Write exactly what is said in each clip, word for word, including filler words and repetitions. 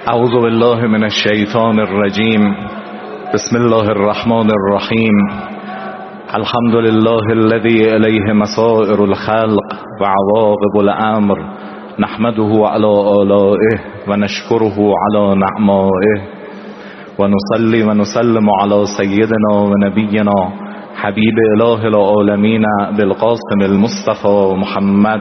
اعوذ بالله من الشیطان الرجیم. بسم الله الرحمن الرحیم. الحمد لله الذي الیه مصائر الخلق و عواقب الامر، نحمده علی آلائه و نشکره علی نعمائه و نصلی و نسلم علی سیدنا و نبینا حبیب اله العالمین بالقاسم المصطفى محمد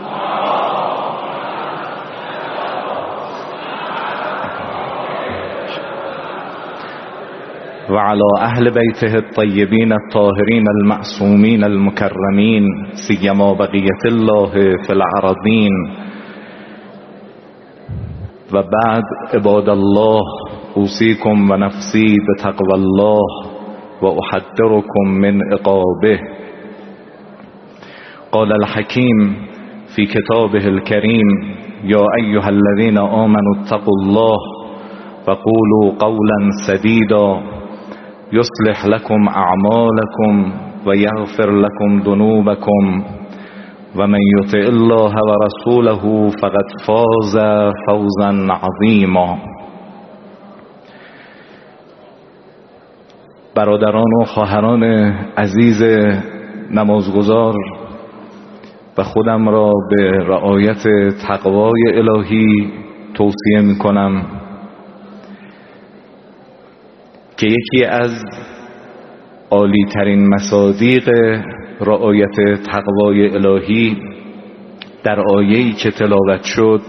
و علی اهل بیته الطیبین الطاهرین المعصومین المکرمین، سیما بقیت الله فی الارضین. و بعد، عباد الله، اوصیکم و نفسی بتقوی الله و احذرکم من عقابه. قال الحکیم فی کتابه الکریم: یا ایها الذین آمنوا اتقوا الله و قولوا قولا سدیدا یصلح لكم اعمالكم و یغفر لكم ذنوبكم و من یطع الله و رسوله فقد فاز فوزا عظیما. برادران و خواهران عزیز نمازگزار و خودم را به رعایت تقوای الهی توصیه می کنم که یکی از عالی ترین مصادیق رعایت تقوای الهی در آیه‌ای که تلاوت شد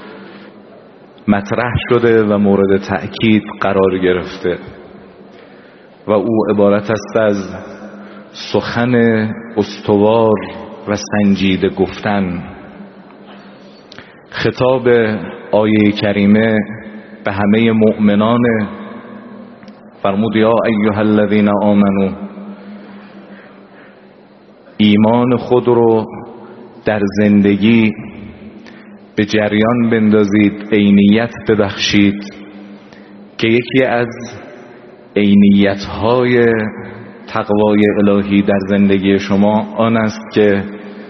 مطرح شده و مورد تأکید قرار گرفته و او عبارت است از سخن استوار و سنجیده گفتن. خطاب آیه کریمه به همه مؤمنان فرمود: یا ایها الذین آمنو، ایمان خود رو در زندگی به جریان بندازید، عینیت ببخشید که یکی از عینیت‌های تقوای الهی در زندگی شما آن است که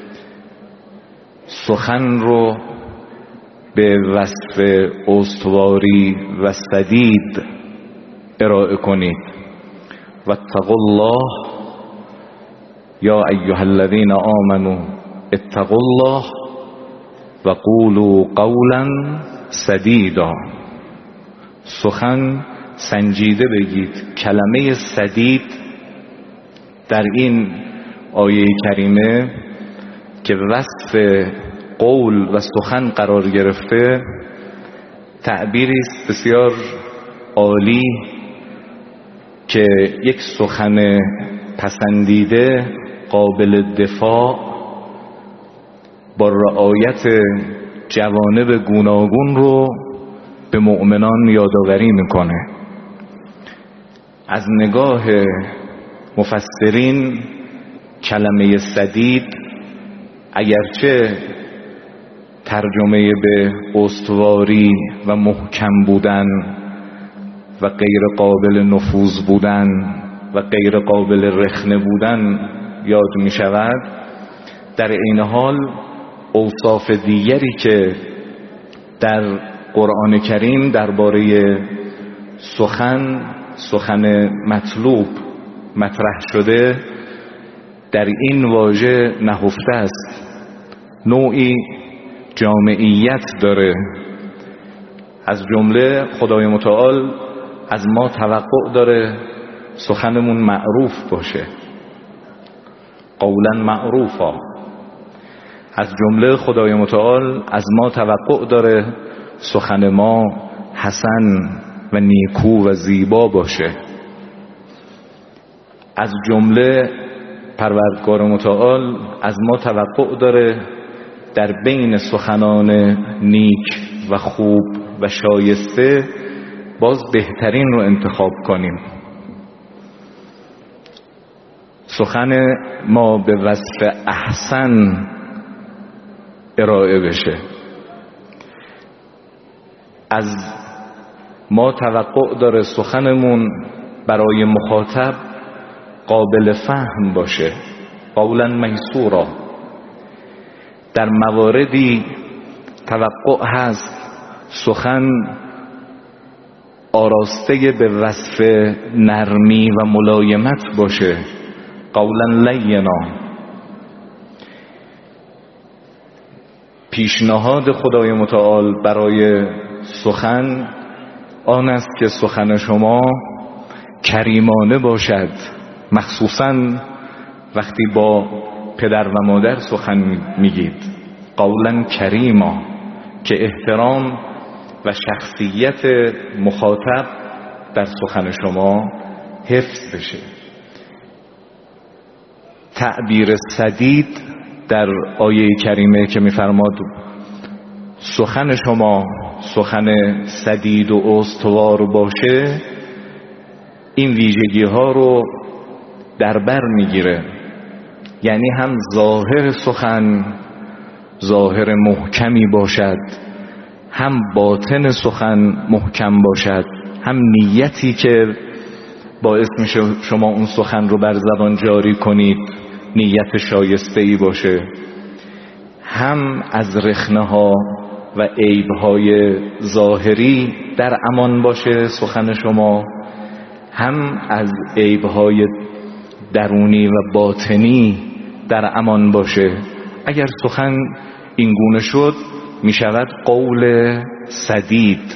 سخن رو به وصف استواری و سدید ارائه کنید. و اتقوا الله، یا ایها الذین آمنوا اتقوا الله و قولوا قولا سدیدا. سخن سنجیده بگید. کلمه سدید در این آیه کریمه که وصف قول و سخن قرار گرفته تعبیری است بسیار عالی که یک سخن پسندیده قابل دفاع با رعایت جوانب گوناگون رو به مؤمنان یادآوری میکنه. از نگاه مفسرین کلمه سدید اگرچه ترجمه به استواری و محکم بودن و غیر قابل نفوذ بودن و غیر قابل رخنه بودن یاد می شود، در این حال اوصاف دیگری که در قرآن کریم درباره سخن سخن مطلوب مطرح شده در این واژه نهفته است. نوعی جامعیت داره. از جمله خدای متعال از ما توقع داره سخنمون معروف باشه، قولا معروفا. از جمله خدای متعال از ما توقع داره سخن ما حسن و نیکو و زیبا باشه. از جمله پروردگار متعال از ما توقع داره در بین سخنان نیک و خوب و شایسته باز بهترین رو انتخاب کنیم. سخن ما به وصف احسن ارائه بشه. از ما توقع داره سخنمون برای مخاطب قابل فهم باشه، قولا میسورا. در مواردی توقع هست سخن آراسته به وصف نرمی و ملایمت باشه، قولا لینا. پیشنهاد خدای متعال برای سخن آن است که سخن شما کریمانه باشد، مخصوصاً وقتی با پدر و مادر سخن میگید، قولا کریما، که احترام و شخصیت مخاطب در سخن شما حفظ بشه. تعبیر سدید در آیه کریمه که میفرماد سخن شما سخن سدید و استوار باشه، این ویژگی ها رو در بر میگیره. یعنی هم ظاهر سخن ظاهر محکمی باشد، هم باطن سخن محکم باشد، هم نیتی که باعث میشه شما اون سخن رو بر زبان جاری کنید نیت شایسته ای باشه، هم از رخنه ها و عیب های ظاهری در امان باشه سخن شما، هم از عیب های درونی و باطنی در امان باشه. اگر سخن این گونه شد می شود قول سدید.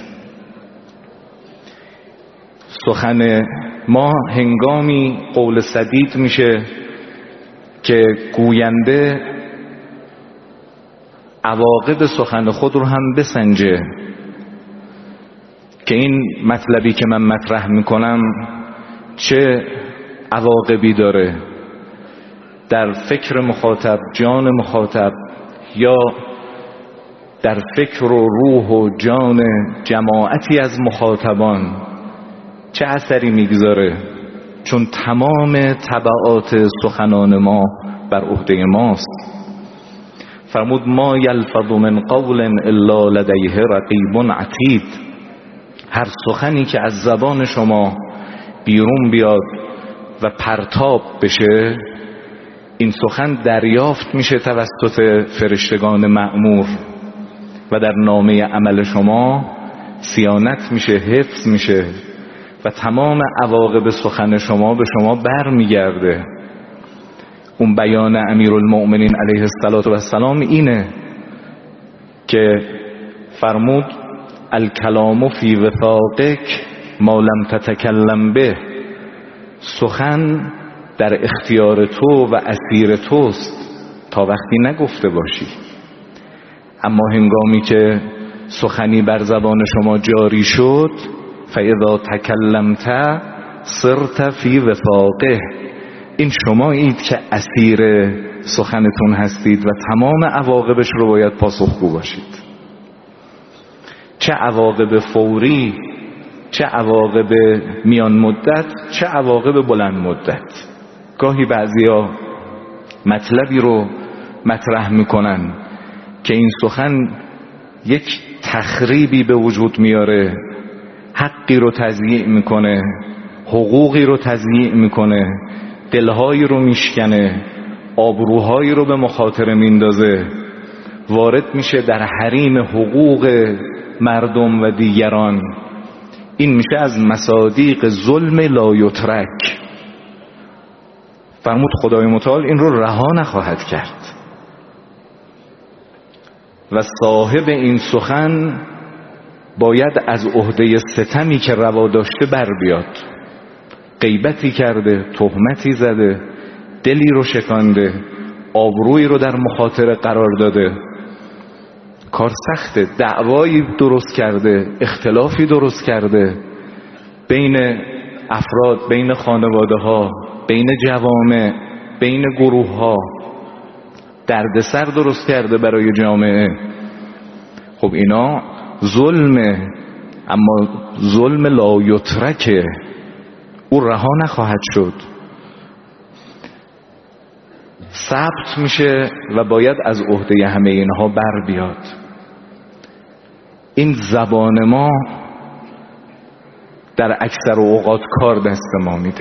سخن ما هنگامی قول سدید میشه که گوینده عواقب سخن خود رو هم بسنجه که این مطلبی که من مطرح میکنم چه عواقبی داره در فکر مخاطب، جان مخاطب، یا در فکر و روح و جان جماعتی از مخاطبان چه اثری میگذاره، چون تمام تبعات سخنان ما بر عهده ماست. فرمود ما یلفظ من قول الا لدیه رقیب عتید. هر سخنی که از زبان شما بیرون بیاد و پرتاب بشه، این سخن دریافت میشه توسط فرشتگان مأمور و در نامه عمل شما صیانت میشه، حفظ میشه و تمام عواقب سخن شما به شما بر میگرده. اون بیان امیرالمؤمنین علیه السلام اینه که فرمود الکلام فی وثاقک ما لم تتکلم به. سخن در اختیار تو و اسیر توست تا وقتی نگفته باشی، اما هنگامی که سخنی بر زبان شما جاری شد فاذا تکلمت صرت فی وثاقه، این شمایید که اسیر سخنتون هستید و تمام عواقبش رو باید پاسخگو باشید. چه عواقب فوری، چه عواقب میان مدت، چه عواقب بلند مدت. گاهی بعضیا مطلبی رو مطرح میکنن که این سخن یک تخریبی به وجود میاره، حقی رو تضییع میکنه، حقوقی رو تضییع میکنه، دلهایی رو میشکنه، آبروهایی رو به مخاطره میندازه، وارد میشه در حریم حقوق مردم و دیگران. این میشه از مصادیق ظلم لا یترک. فرمود خدای متعال این رو رها نخواهد کرد و صاحب این سخن باید از عهده ستمی که روا داشته بر بیاد. غیبتی کرده، تهمتی زده، دلی رو شکانده، آبرویی رو در مخاطره قرار داده، کار سخته، دعوایی درست کرده، اختلافی درست کرده بین افراد، بین خانواده ها، بین جوامع، بین گروه ها، دردسر درست کرده برای جامعه. خب اینا ظلمه، اما ظلم لا یترکه، او رها نخواهد شد، ثبت میشه و باید از عهده همه اینها بر بیاد. این زبان ما در اکثر اوقات کار دست ما میده.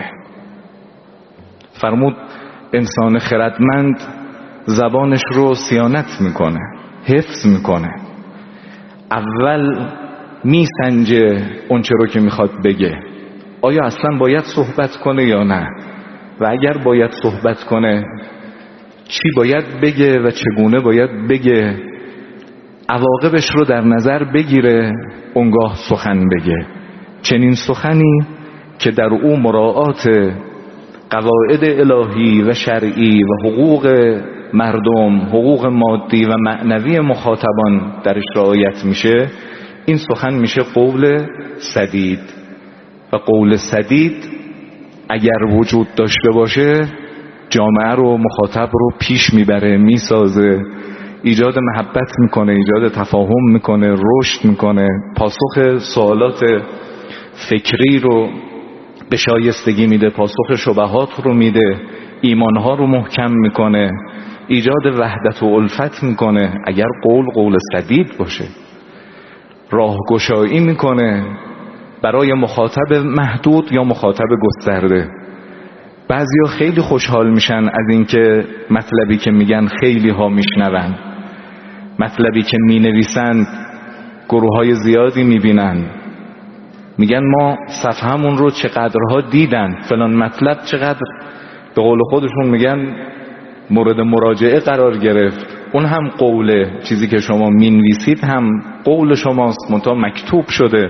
فرمود انسان خردمند زبانش رو صیانت میکنه، حفظ میکنه. اول میسنجه اون چه رو که میخواد بگه، آیا اصلا باید صحبت کنه یا نه، و اگر باید صحبت کنه چی باید بگه و چگونه باید بگه، عواقبش رو در نظر بگیره اونگاه سخن بگه. چنین سخنی که در او مراعات قواعد الهی و شرعی و حقوق مردم، حقوق مادی و معنوی مخاطبان درش رعایت میشه، این سخن میشه قول سدید. و قول سدید اگر وجود داشته باشه جامعه رو، مخاطب رو پیش میبره، میسازه، ایجاد محبت میکنه، ایجاد تفاهم میکنه، رشد میکنه، پاسخ سوالات فکری رو به شایستگی میده، پاسخ شبهات رو میده، ایمانها رو محکم میکنه، ایجاد وحدت و الفت میکنه. اگر قول قول سدید باشه، راهگشایی میکنه برای مخاطب محدود یا مخاطب گسترده. بعضیا خیلی خوشحال میشن از اینکه مطلبی که میگن خیلی ها میشنون، مطلبی که مینویسند گروه های زیادی میبینن، میگن ما صفحمون رو چقدرها دیدن، فلان مطلب چقدر به قول خودشون میگن مورد مراجعه قرار گرفت. اون هم قوله، چیزی که شما مینویسید هم قول شماست، منتها مکتوب شده.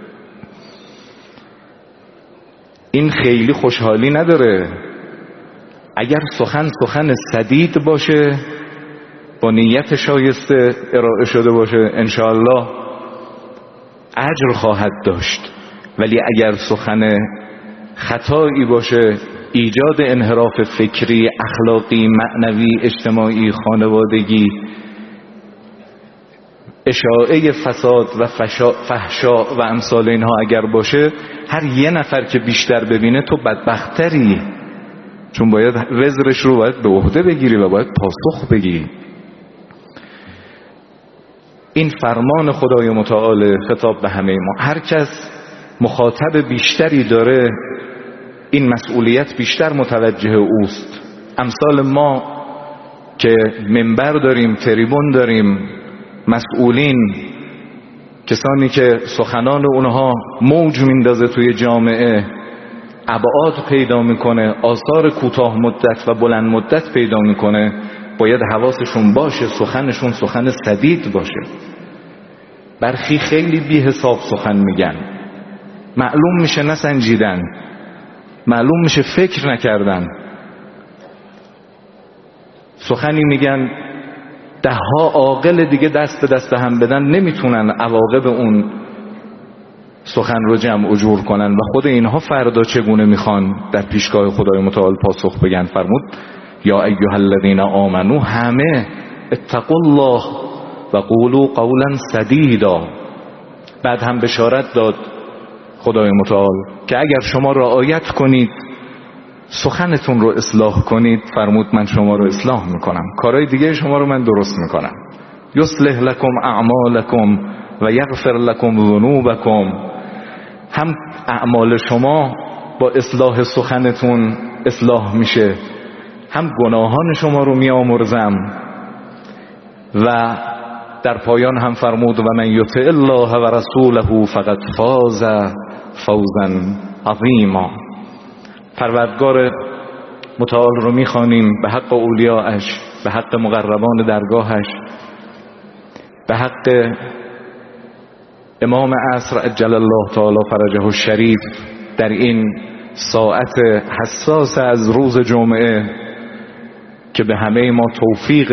این خیلی خوشحالی نداره. اگر سخن سخن سدید باشه، با نیت شایسته ارائه شده باشه، انشاءالله اجر خواهد داشت. ولی اگر سخن خطایی باشه، ایجاد انحراف فکری، اخلاقی، معنوی، اجتماعی، خانوادگی، اشاعه فساد و فحشا و امثال اینها اگر باشه، هر یه نفر که بیشتر ببینه تو بدبختری، چون باید وزرش رو باید به عهده بگیری و باید پاسخ بگیری. این فرمان خدای متعال خطاب به همه ما. هر کس مخاطب بیشتری داره، این مسئولیت بیشتر متوجه اوست. امثال ما که منبر داریم، تریبون داریم، مسئولین، کسانی که سخنان اونها موج میندازه توی جامعه، ابعاد پیدا میکنه، آثار کوتاه مدت و بلند مدت پیدا میکنه، باید حواسشون باشه سخنشون سخن سدید باشه. برخی خیلی بی حساب سخن میگن، معلوم میشه نسنجیدن، معلوم میشه فکر نکردن. سخنی میگن ده ها عاقل دیگه دست به دست هم بدن نمیتونن عواقب اون سخن رو جمع و جور کنن، و خود اینها فردا چگونه میخوان در پیشگاه خدای متعال پاسخ بگن. فرمود یا ایها الذین آمنو، همه اتقوا الله و قولوا قولا سدیدا. بعد هم بشارت داد خدای متعال که اگر شما رعایت کنید، سخنتون رو اصلاح کنید، فرمود من شما رو اصلاح میکنم، کارهای دیگه شما رو من درست میکنم. یصلح لکم اعمالکم و یغفر لکم ذنوبکم. هم اعمال شما با اصلاح سخنتون اصلاح میشه، هم گناهان شما رو میامرزم. و در پایان هم فرمود و من یطع الله و رسوله فقد فاز فوزا عظیما. پروردگار متعال رو میخوانیم به حق اولیاءش، به حق مقربان درگاهش، به حق امام عصر عجل الله تعالی فرجه الشریف در این ساعت حساس از روز جمعه، که به همه ما توفیق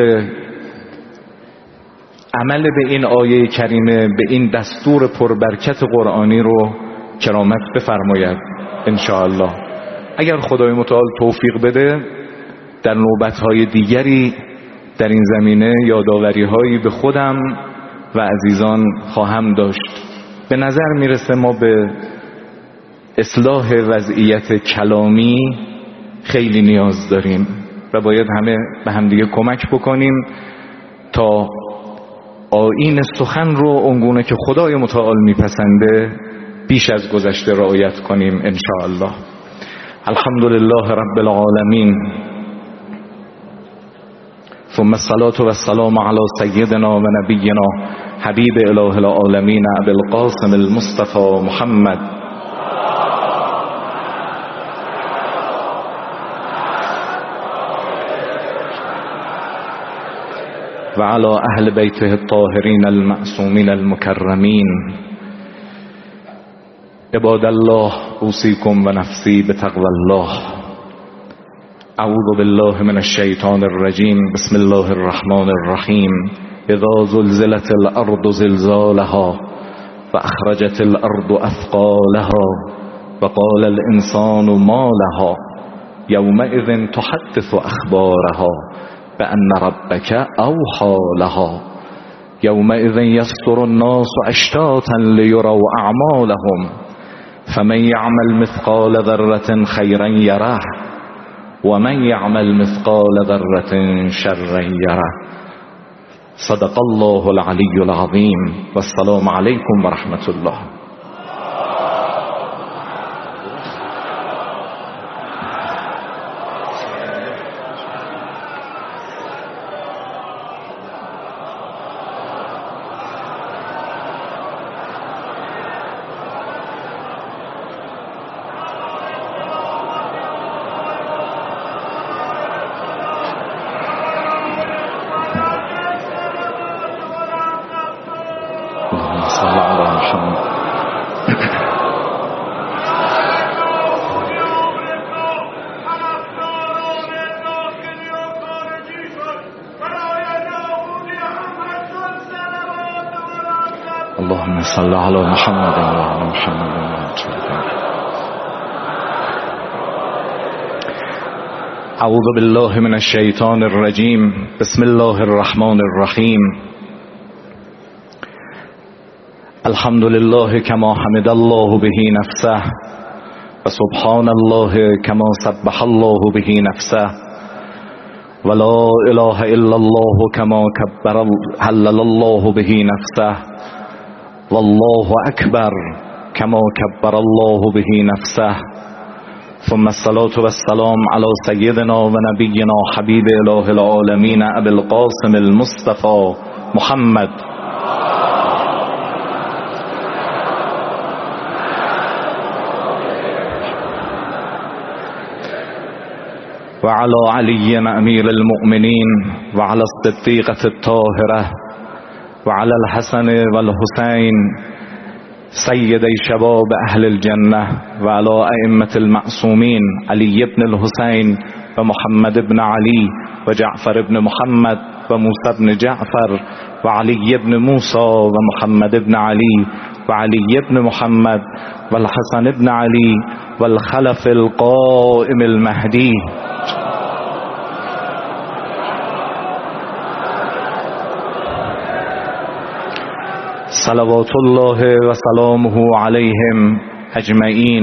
عمل به این آیه کریمه، به این دستور پربرکت قرآنی رو کرامت بفرماید انشاءالله. اگر خدای متعال توفیق بده، در نوبت‌های دیگری در این زمینه یاداوری‌هایی به خودم و عزیزان خواهم داشت. به نظر میرسه ما به اصلاح وضعیت کلامی خیلی نیاز داریم و باید همه به همدیگه کمک بکنیم تا آیین سخن رو اونگونه که خدای متعال میپسنده بیش از گذشته رعایت کنیم انشاءالله. الحمدلله رب العالمین، ثم الصلاة والسلام علی سیدنا و نبینا حبیب اله العالمین ابی القاسم المصطفى محمد و علی اهل بیته الطاهرین المعصومین المکرمین. عباد الله اوصیکم و نفسی بتقوی الله. اعوذ بالله من الشیطان الرجیم. بسم الله الرحمن الرحیم. اذا زلزلت الارض زلزالها واخرجت الارض اثقالها وقال الانسان ما لها یومئذ تحدث اخبارها بأن ربك اوحى لها یومئذ یصدر الناس اشتاتا لیروا اعمالهم فمن یعمل مثقال ذرة خیرا یره ومن یعمل مثقال ذرة شرا یره. صدق الله العلی العظیم و السلام علیکم و رحمت الله. اللهم صل على محمد وعلى محمد. اعوذ بالله من الشیطان الرجیم. بسم الله الرحمن الرحیم. الحمد لله كما حمد الله به نفسه و سبحان الله كما سبح الله به نفسه ولا اله الا الله كما كبر هلل الله به نفسه والله اکبر كما كبر الله به نفسه. ثم الصلاة والسلام على سيدنا و نبينا حبيب اله العالمين ابي القاسم المصطفى محمد وعلى علي امير المؤمنين وعلى الصديقة الطاهرة وعلى الحسن والحسين سيدي شباب أهل الجنة وعلى أئمة المعصومين علي بن الحسين ومحمد بن علي وجعفر بن محمد وموسى بن جعفر وعلي بن موسى ومحمد بن علي وعلي بن محمد والحسن بن علي والخلف القائم المهدي صلوات الله و سلامه علیهم اجمعین.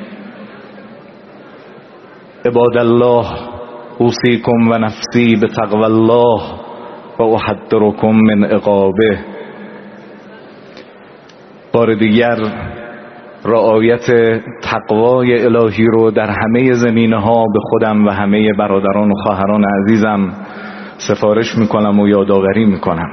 عباد الله اوصیکم و نفسی بتقوی الله و احذرکم من عقابه. بار دیگر رعایت تقوای الهی رو در همه زمینه ها به خودم و همه برادران و خواهران عزیزم سفارش میکنم و یادآوری میکنم.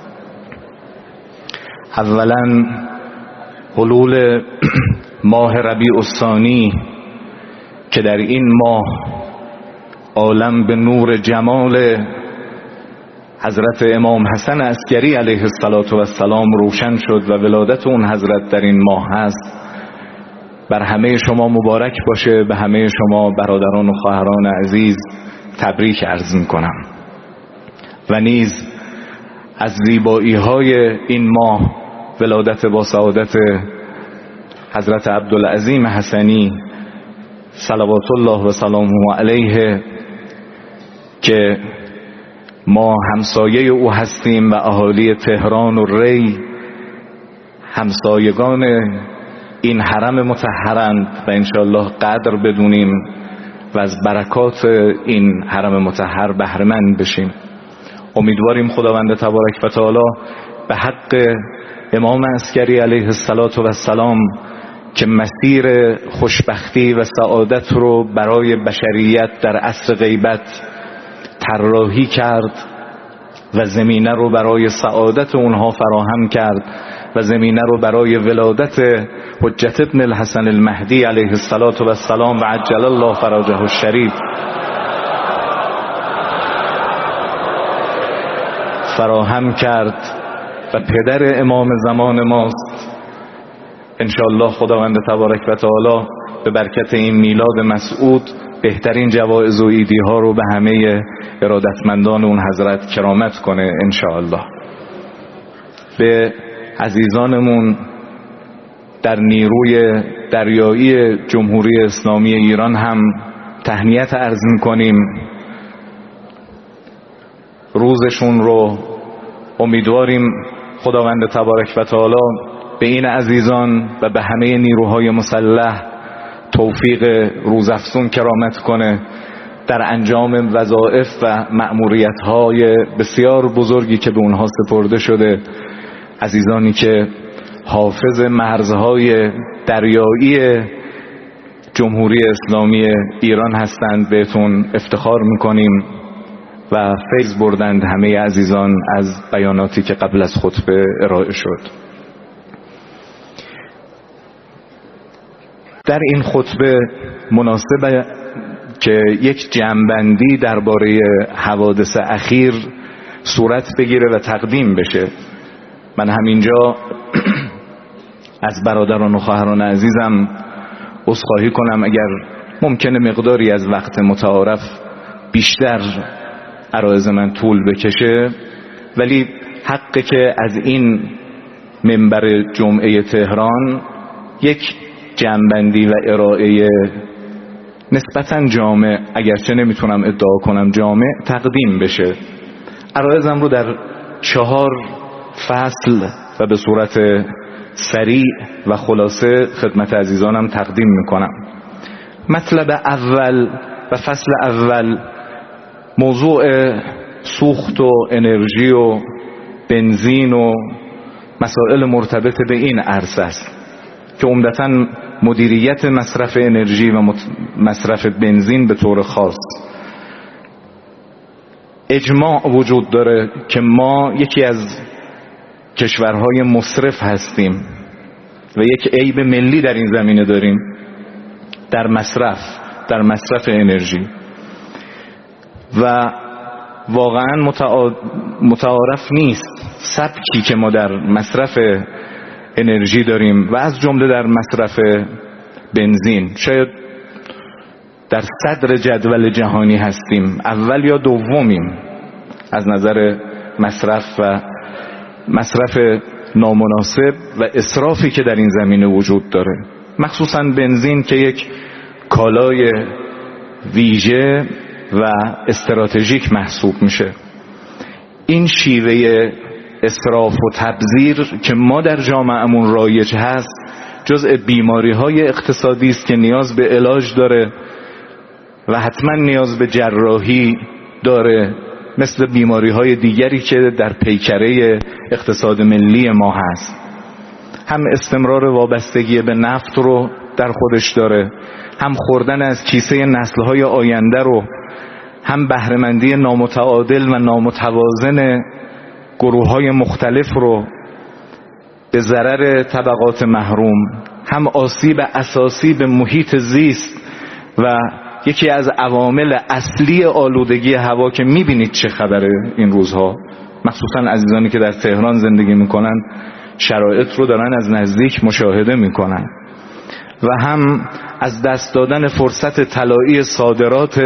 اولا حلول ماه ربیع الثانی که در این ماه عالم به نور جمال حضرت امام حسن عسکری علیه السلام روشن شد و ولادت اون حضرت در این ماه هست. بر همه شما مبارک باشه. به همه شما برادران و خواهران عزیز تبریک عرض میکنم و نیز از زیبایی های این ماه ولادت با سعادت حضرت عبدالعظیم حسنی صلوات الله و سلامه علیه که ما همسایه او هستیم و اهالی تهران و ری همسایگان این حرم مطهرند و انشاءالله قدر بدونیم و از برکات این حرم مطهر بهره‌مند بشیم. امیدواریم خداوند تبارک و تعالی به حق امام عسکری علیه السلام که مسیر خوشبختی و سعادت رو برای بشریت در عصر غیبت طراحی کرد و زمینه رو برای سعادت اونها فراهم کرد و زمینه رو برای ولادت حجت ابن الحسن المهدی علیه السلام و عجل الله فرجه الشریف فراهم کرد و پدر امام زمان ماست. انشاءالله خداوند تبارک و تعالی به برکت این میلاد مسعود بهترین جوایز و ایدی ها رو به همه ارادتمندان اون حضرت کرامت کنه انشاءالله. به عزیزانمون در نیروی دریایی جمهوری اسلامی ایران هم تهنیت عرض می‌کنیم. روزشون رو امیدواریم خداوند تبارک و تعالی به این عزیزان و به همه نیروهای مسلح توفیق روزافزون کرامت کنه در انجام وظایف و مأموریت‌های بسیار بزرگی که به اونها سپرده شده. عزیزانی که حافظ مرزهای دریایی جمهوری اسلامی ایران هستند بهتون افتخار میکنیم و فیض بردند همه عزیزان از بیاناتی که قبل از خطبه ارائه شد. در این خطبه مناسبه که یک جمع‌بندی درباره حوادث اخیر صورت بگیره و تقدیم بشه. من همینجا از برادران و خواهران عزیزم عذرخواهی کنم اگر ممکنه مقداری از وقت متعارف بیشتر عرایض من طول بکشه، ولی حقه که از این منبر جمعه تهران یک جمع‌بندی و ارائه نسبتاً جامع، اگرچه نمیتونم ادعا کنم جامع، تقدیم بشه. عرایضم رو در چهار فصل و به صورت سریع و خلاصه خدمت عزیزانم تقدیم میکنم. مطلب اول و فصل اول موضوع سوخت و انرژی و بنزین و مسائل مرتبط به این عرصه است که عمدتاً مدیریت مصرف انرژی و مصرف بنزین به طور خاص. اجماع وجود داره که ما یکی از کشورهای مصرف هستیم و یک عیب ملی در این زمینه داریم در مصرف در مصرف انرژی و واقعا متعارف نیست سبکی که ما در مصرف انرژی داریم و از جمله در مصرف بنزین. شاید در صدر جدول جهانی هستیم، اول یا دومیم از نظر مصرف و مصرف نامناسب و اسرافی که در این زمینه وجود داره، مخصوصا بنزین که یک کالای ویژه و استراتژیک محسوب میشه. این شیوه اسراف و تبذیر که ما در جامعهمون رایج هست جزء بیماری های اقتصادی است که نیاز به علاج داره و حتما نیاز به جراحی داره، مثل بیماری های دیگری که در پیکره اقتصاد ملی ما هست. هم استمرار وابستگی به نفت رو در خودش داره، هم خوردن از کیسه نسل‌های آینده رو، هم بهره‌مندی نامتعادل و نامتوازن گروه‌های مختلف رو به ضرر طبقات محروم، هم آسیب اساسی به محیط زیست و یکی از عوامل اصلی آلودگی هوا که میبینید چه خبره این روزها، مخصوصا عزیزانی که در تهران زندگی میکنن شرایط رو دارن از نزدیک مشاهده میکنن، و هم از دست دادن فرصت طلایی صادرات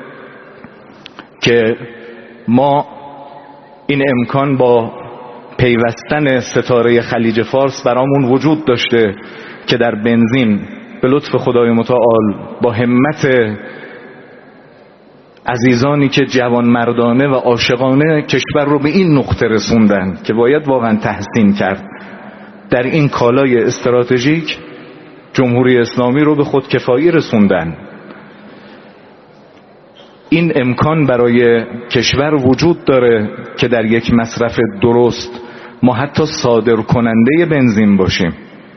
که ما این امکان با پیوستن ستاره خلیج فارس برامون وجود داشته که در بنزین به لطف خدای متعال با همت عزیزانی که جوانمردانه و عاشقانه کشور رو به این نقطه رسوندن که باید واقعا تحسین کرد، در این کالای استراتژیک جمهوری اسلامی رو به خود کفایی رسوندن. این امکان برای کشور وجود داره که در یک مصرف درست ما حتی صادر کننده بنزین باشیم،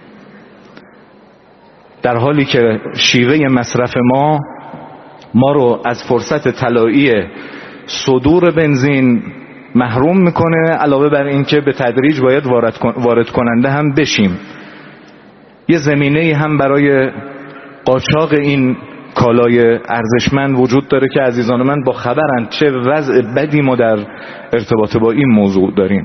در حالی که شیوه مصرف ما ما رو از فرصت طلایی صدور بنزین محروم میکنه، علاوه بر این که به تدریج باید وارد, وارد کننده هم بشیم. یه زمینه هم برای قاچاق این کالای ارزشمند وجود داره که عزیزان من با خبرند چه وضع بدی ما در ارتباط با این موضوع داریم.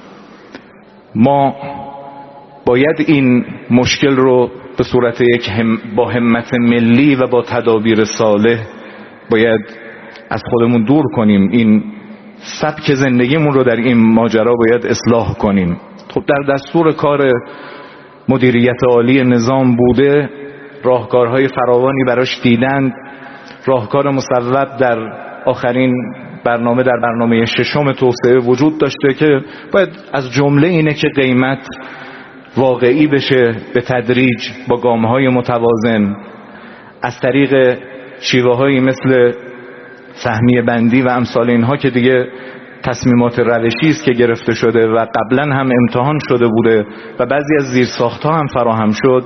ما باید این مشکل رو به صورت یک هم با همت ملی و با تدابیر صالح باید از خودمون دور کنیم. این سبک زندگیمون رو در این ماجرا باید اصلاح کنیم. خب در دستور کار مدیریت عالی نظام بوده، راهکارهای فراوانی براش دیدند. راهکار مصوب در آخرین برنامه در برنامه ششم توسعه وجود داشته که باید از جمله اینه که قیمت واقعی بشه به تدریج با گام‌های متوازن از طریق شیوه‌هایی مثل سهمیه بندی و امثال اینها که دیگه تصمیمات روشی است که گرفته شده و قبلا هم امتحان شده بوده و بعضی از زیرساخت‌ها هم فراهم شد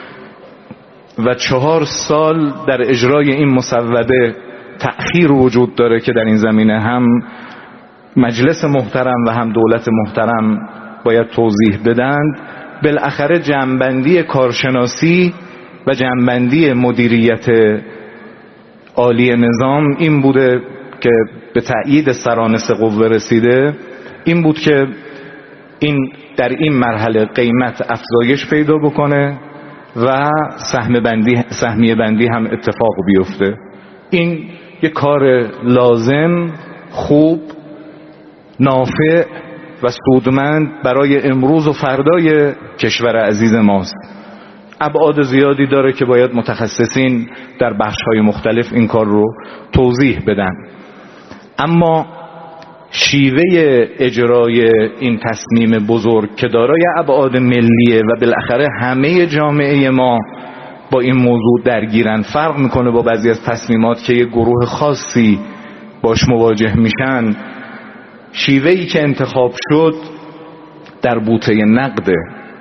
و چهار سال در اجرای این مصوبه تأخیر وجود داره که در این زمینه هم مجلس محترم و هم دولت محترم باید توضیح بدند. بالاخره جمع‌بندی کارشناسی و جمع‌بندی مدیریت عالی نظام این بوده که به تأیید سرانس قوه رسیده، این بود که این در این مرحله قیمت افزایش پیدا بکنه و سهم بندی سهمیه بندی هم اتفاق بیفته. این یک کار لازم، خوب، نافع و سودمند برای امروز و فردای کشور عزیز ماست. ابعاد زیادی داره که باید متخصصین در بخش‌های مختلف این کار رو توضیح بدن، اما شیوه اجرای این تصمیم بزرگ که دارای ابعاد ملیه و بالاخره همه جامعه ما با این موضوع درگیرن فرق میکنه با بعضی از تصمیمات که یک گروه خاصی باش مواجه میشن. شیوهی که انتخاب شد در بوته نقده.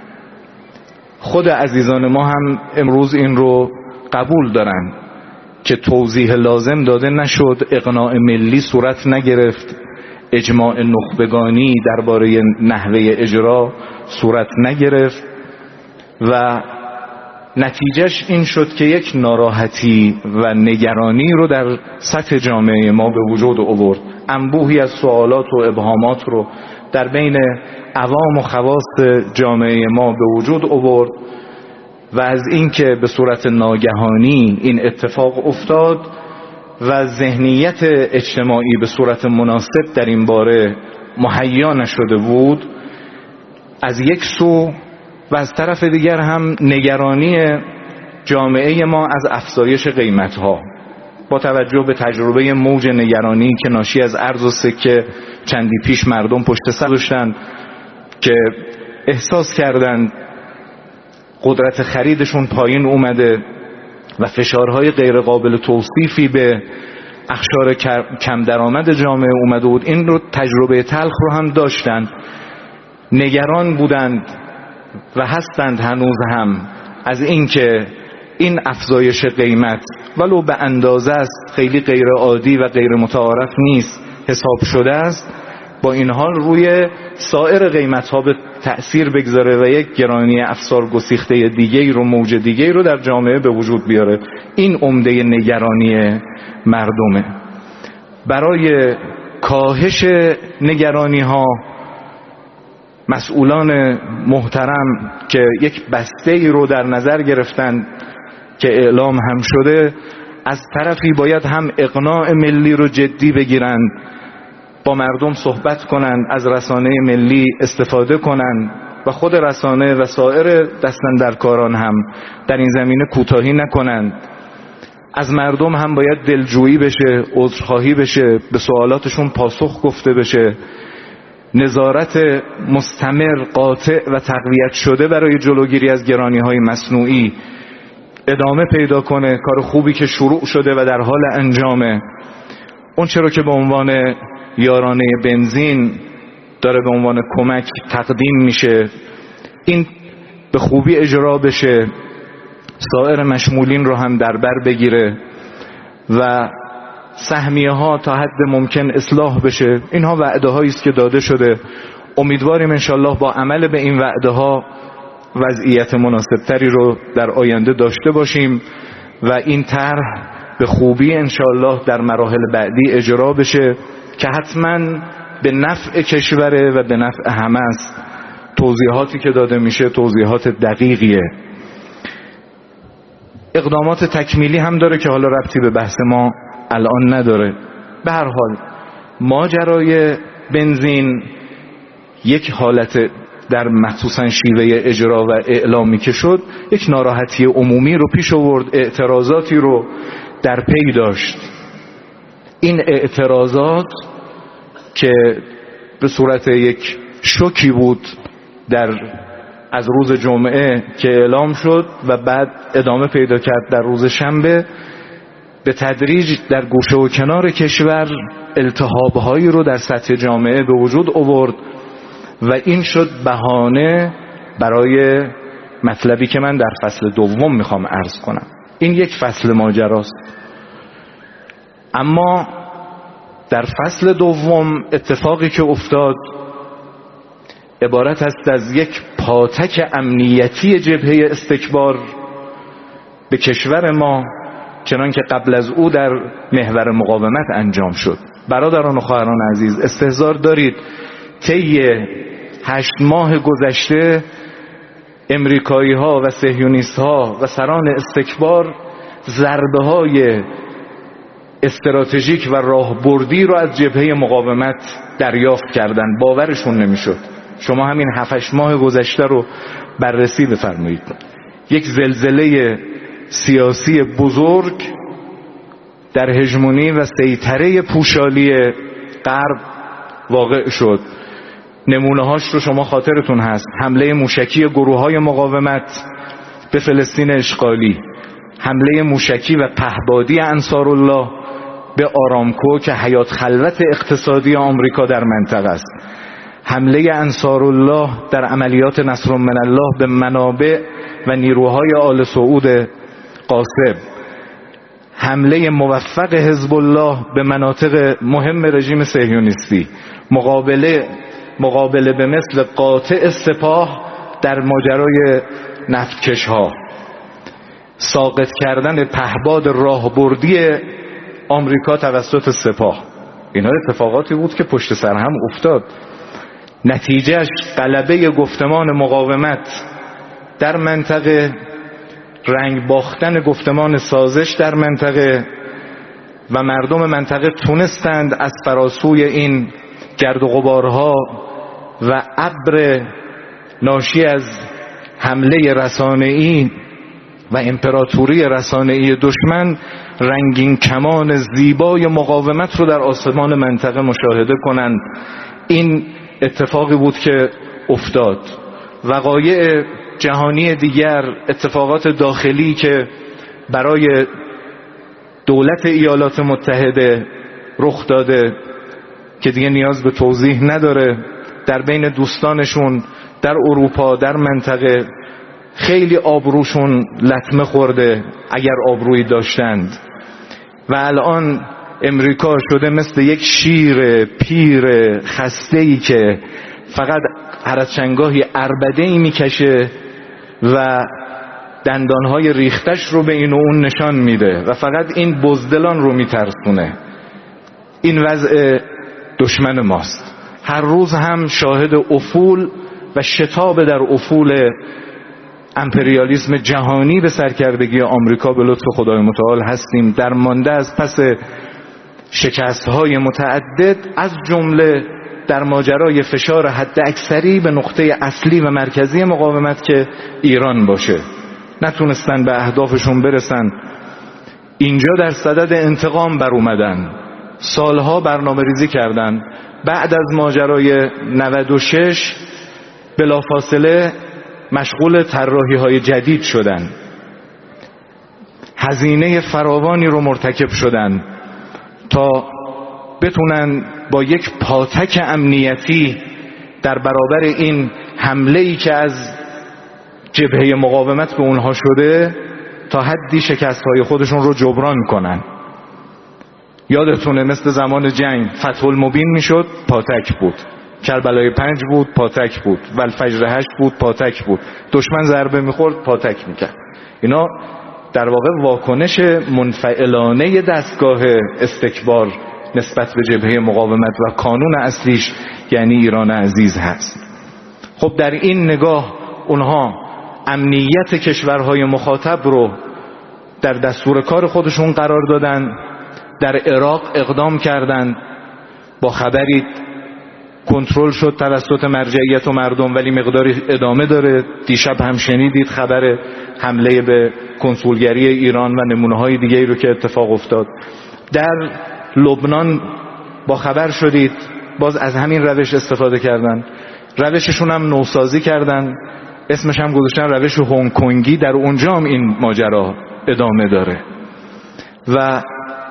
خود عزیزان ما هم امروز این رو قبول دارن که توضیح لازم داده نشد، اقناع ملی صورت نگرفت، اجماع نخبگانی درباره نحوه اجرا صورت نگرفت و نتیجهش این شد که یک ناراحتی و نگرانی رو در سطح جامعه ما به وجود آورد. انبوهی از سوالات و ابهامات رو در بین عوام و خواص جامعه ما به وجود آورد و از اینکه به صورت ناگهانی این اتفاق افتاد و ذهنیت اجتماعی به صورت مناسب در این باره مهیا نشده بود از یک سو، و از طرف دیگر هم نگرانی جامعه ما از افزایش قیمت‌ها با توجه به تجربه موج نگرانی که ناشی از ارز و سکه چندی پیش مردم پشت سر داشتن که احساس کردند قدرت خریدشون پایین اومده و فشارهای غیر قابل توصیفی به اقشار کم درآمد جامعه اومده بود. این رو تجربه تلخ رو هم داشتن، نگران بودند و هستند هنوز هم از اینکه این افزایش قیمت ولو به اندازه است خیلی غیر عادی و غیر متعارف نیست حساب شده است، با این حال روی سایر قیمت ها به تأثیر بگذاره و یک گرانی افسار گسیخته دیگه رو موج دیگه رو در جامعه به وجود بیاره. این عمده نگرانی مردمه. برای کاهش نگرانی ها مسئولان محترم که یک بسته ای رو در نظر گرفتن که اعلام هم شده، از طرفی باید هم اقناع ملی رو جدی بگیرند، با مردم صحبت کنند، از رسانه ملی استفاده کنند و خود رسانه و سایر دستاندرکاران هم در این زمینه کوتاهی نکنند. از مردم هم باید دلجویی بشه، عذرخواهی بشه، به سوالاتشون پاسخ گفته بشه. نظارت مستمر، قاطع و تقویت شده برای جلوگیری از گرانی‌های مصنوعی ادامه پیدا کنه. کار خوبی که شروع شده و در حال انجامه، اون چرا که به عنوان یارانه بنزین داره به عنوان کمک تقدیم میشه، این به خوبی اجرا بشه، سایر مشمولین رو هم در بر بگیره و سهمیه ها تا حد ممکن اصلاح بشه. اینها وعده هایی است که داده شده. امیدواریم انشالله با عمل به این وعده ها وضعیت مناسب تری رو در آینده داشته باشیم و این طرح به خوبی انشالله در مراحل بعدی اجرا بشه که حتما به نفع کشوره و به نفع همه است. توضیحاتی که داده میشه توضیحات دقیقیه. اقدامات تکمیلی هم داره که حالا ربطی به بحث ما الان نداره. به هر حال ماجرای بنزین یک حالت در مخصوصا شیوه اجرا و اعلامی که شد یک ناراحتی عمومی رو پیش آورد، اعتراضاتی رو در پی داشت. این اعتراضات که به صورت یک شوکی بود در از روز جمعه که اعلام شد و بعد ادامه پیدا کرد در روز شنبه، به تدریج در گوشه و کنار کشور التهاب‌هایی رو در سطح جامعه به وجود آورد و این شد بهانه برای مطلبی که من در فصل دوم میخوام عرض کنم. این یک فصل ماجراست، اما در فصل دوم اتفاقی که افتاد عبارت است از یک پاتک امنیتی جبهه استکبار به کشور ما، چنان که قبل از او در محور مقاومت انجام شد. برادران و خواهران عزیز، استحضار دارید طی هشت ماه گذشته امریکایی ها و صهیونیست ها و سران استکبار ضربه های استراتژیک و راهبردی رو از جبهه مقاومت دریافت کردند. باورشون نمیشد. شما همین هفت هشت ماه گذشته رو بررسی بفرمایید. یک زلزله سیاسی بزرگ در هژمونی و سیطره پوشالی غرب واقع شد. نمونه هاش رو شما خاطرتون هست. حمله موشکی گروه های مقاومت به فلسطین اشغالی، حمله موشکی و پهپادی انصارالله به آرامکو که حیات خلوت اقتصادی آمریکا در منطقه است، حمله انصارالله در عملیات نصر من الله به منابع و نیروهای آل سعود قاصب، حمله موفق حزب الله به مناطق مهم رژیم صهیونیستی، مقابله مقابله به مثل قاطع سپاه در ماجرای نفتکش ها، ساقط کردن پهپاد راهبردی آمریکا توسط سپاه. اینا اتفاقاتی بود که پشت سر هم افتاد. نتیجهش غلبه گفتمان مقاومت در منطقه، رنگ باختن گفتمان سازش در منطقه و مردم منطقه تونستند از فراسوی این گرد و غبارها و ابر ناشی از حمله رسانه‌ای و امپراتوری رسانه‌ای دشمن رنگین کمان زیبای مقاومت رو در آسمان منطقه مشاهده کنند. این اتفاقی بود که افتاد. وقایع جهانی دیگر، اتفاقات داخلی که برای دولت ایالات متحده رخ داده که دیگه نیاز به توضیح نداره، در بین دوستانشون در اروپا در منطقه خیلی آبروشون لطمه خورده اگر آبرویی داشتند و الان امریکا شده مثل یک شیر پیر خسته‌ای که فقط هر از چنگاهی عربده‌ای میکشه و دندانهای ریختش رو به این و اون نشان میده و فقط این بزدلان رو میترسونه. این وضع دشمن ماست. هر روز هم شاهد افول و شتاب در افول امپریالیسم جهانی به سرکردگی آمریکا به لطف خدای متعال هستیم. در مانده از پس شکست‌های متعدد، از جمله در ماجرای فشار حد اکثری به نقطه اصلی و مرکزی مقاومت که ایران باشه. نتونستن به اهدافشون برسن. اینجا در صدد انتقام بر اومدن. سالها برنامه ریزی کردن. بعد از ماجرای نود و شش بلافاصله مشغول طراحی های جدید شدن. هزینه فراوانی رو مرتکب شدن تا بتونن با یک پاتک امنیتی در برابر این حمله‌ای که از جبهه مقاومت به اونها شده تا حدی شکست‌های خودشون رو جبران کنن. یادتونه مثل زمان جنگ فتح المبین میشد پاتک بود، کربلای پنج بود پاتک بود، والفجر هشت بود پاتک بود، دشمن ضربه میخورد پاتک میکرد. اینا در واقع واکنش منفعلانه دستگاه استکبار نسبت به جبهه مقاومت و کانون اصلیش یعنی ایران عزیز هست. خب در این نگاه اونها امنیت کشورهای مخاطب رو در دستور کار خودشون قرار دادن، در عراق اقدام کردند، با خبری کنترل شد توسط مرجعیت و مردم ولی مقداری ادامه داره. دیشب هم شنیدید خبر حمله به کنسولگری ایران و نمونه‌های دیگه‌ای رو که اتفاق افتاد. در لبنان با خبر شدید باز از همین روش استفاده کردن، روششون هم نوسازی کردن، اسمش هم گذاشتن روش هنگ کنگی. در اونجا هم این ماجرا ادامه داره و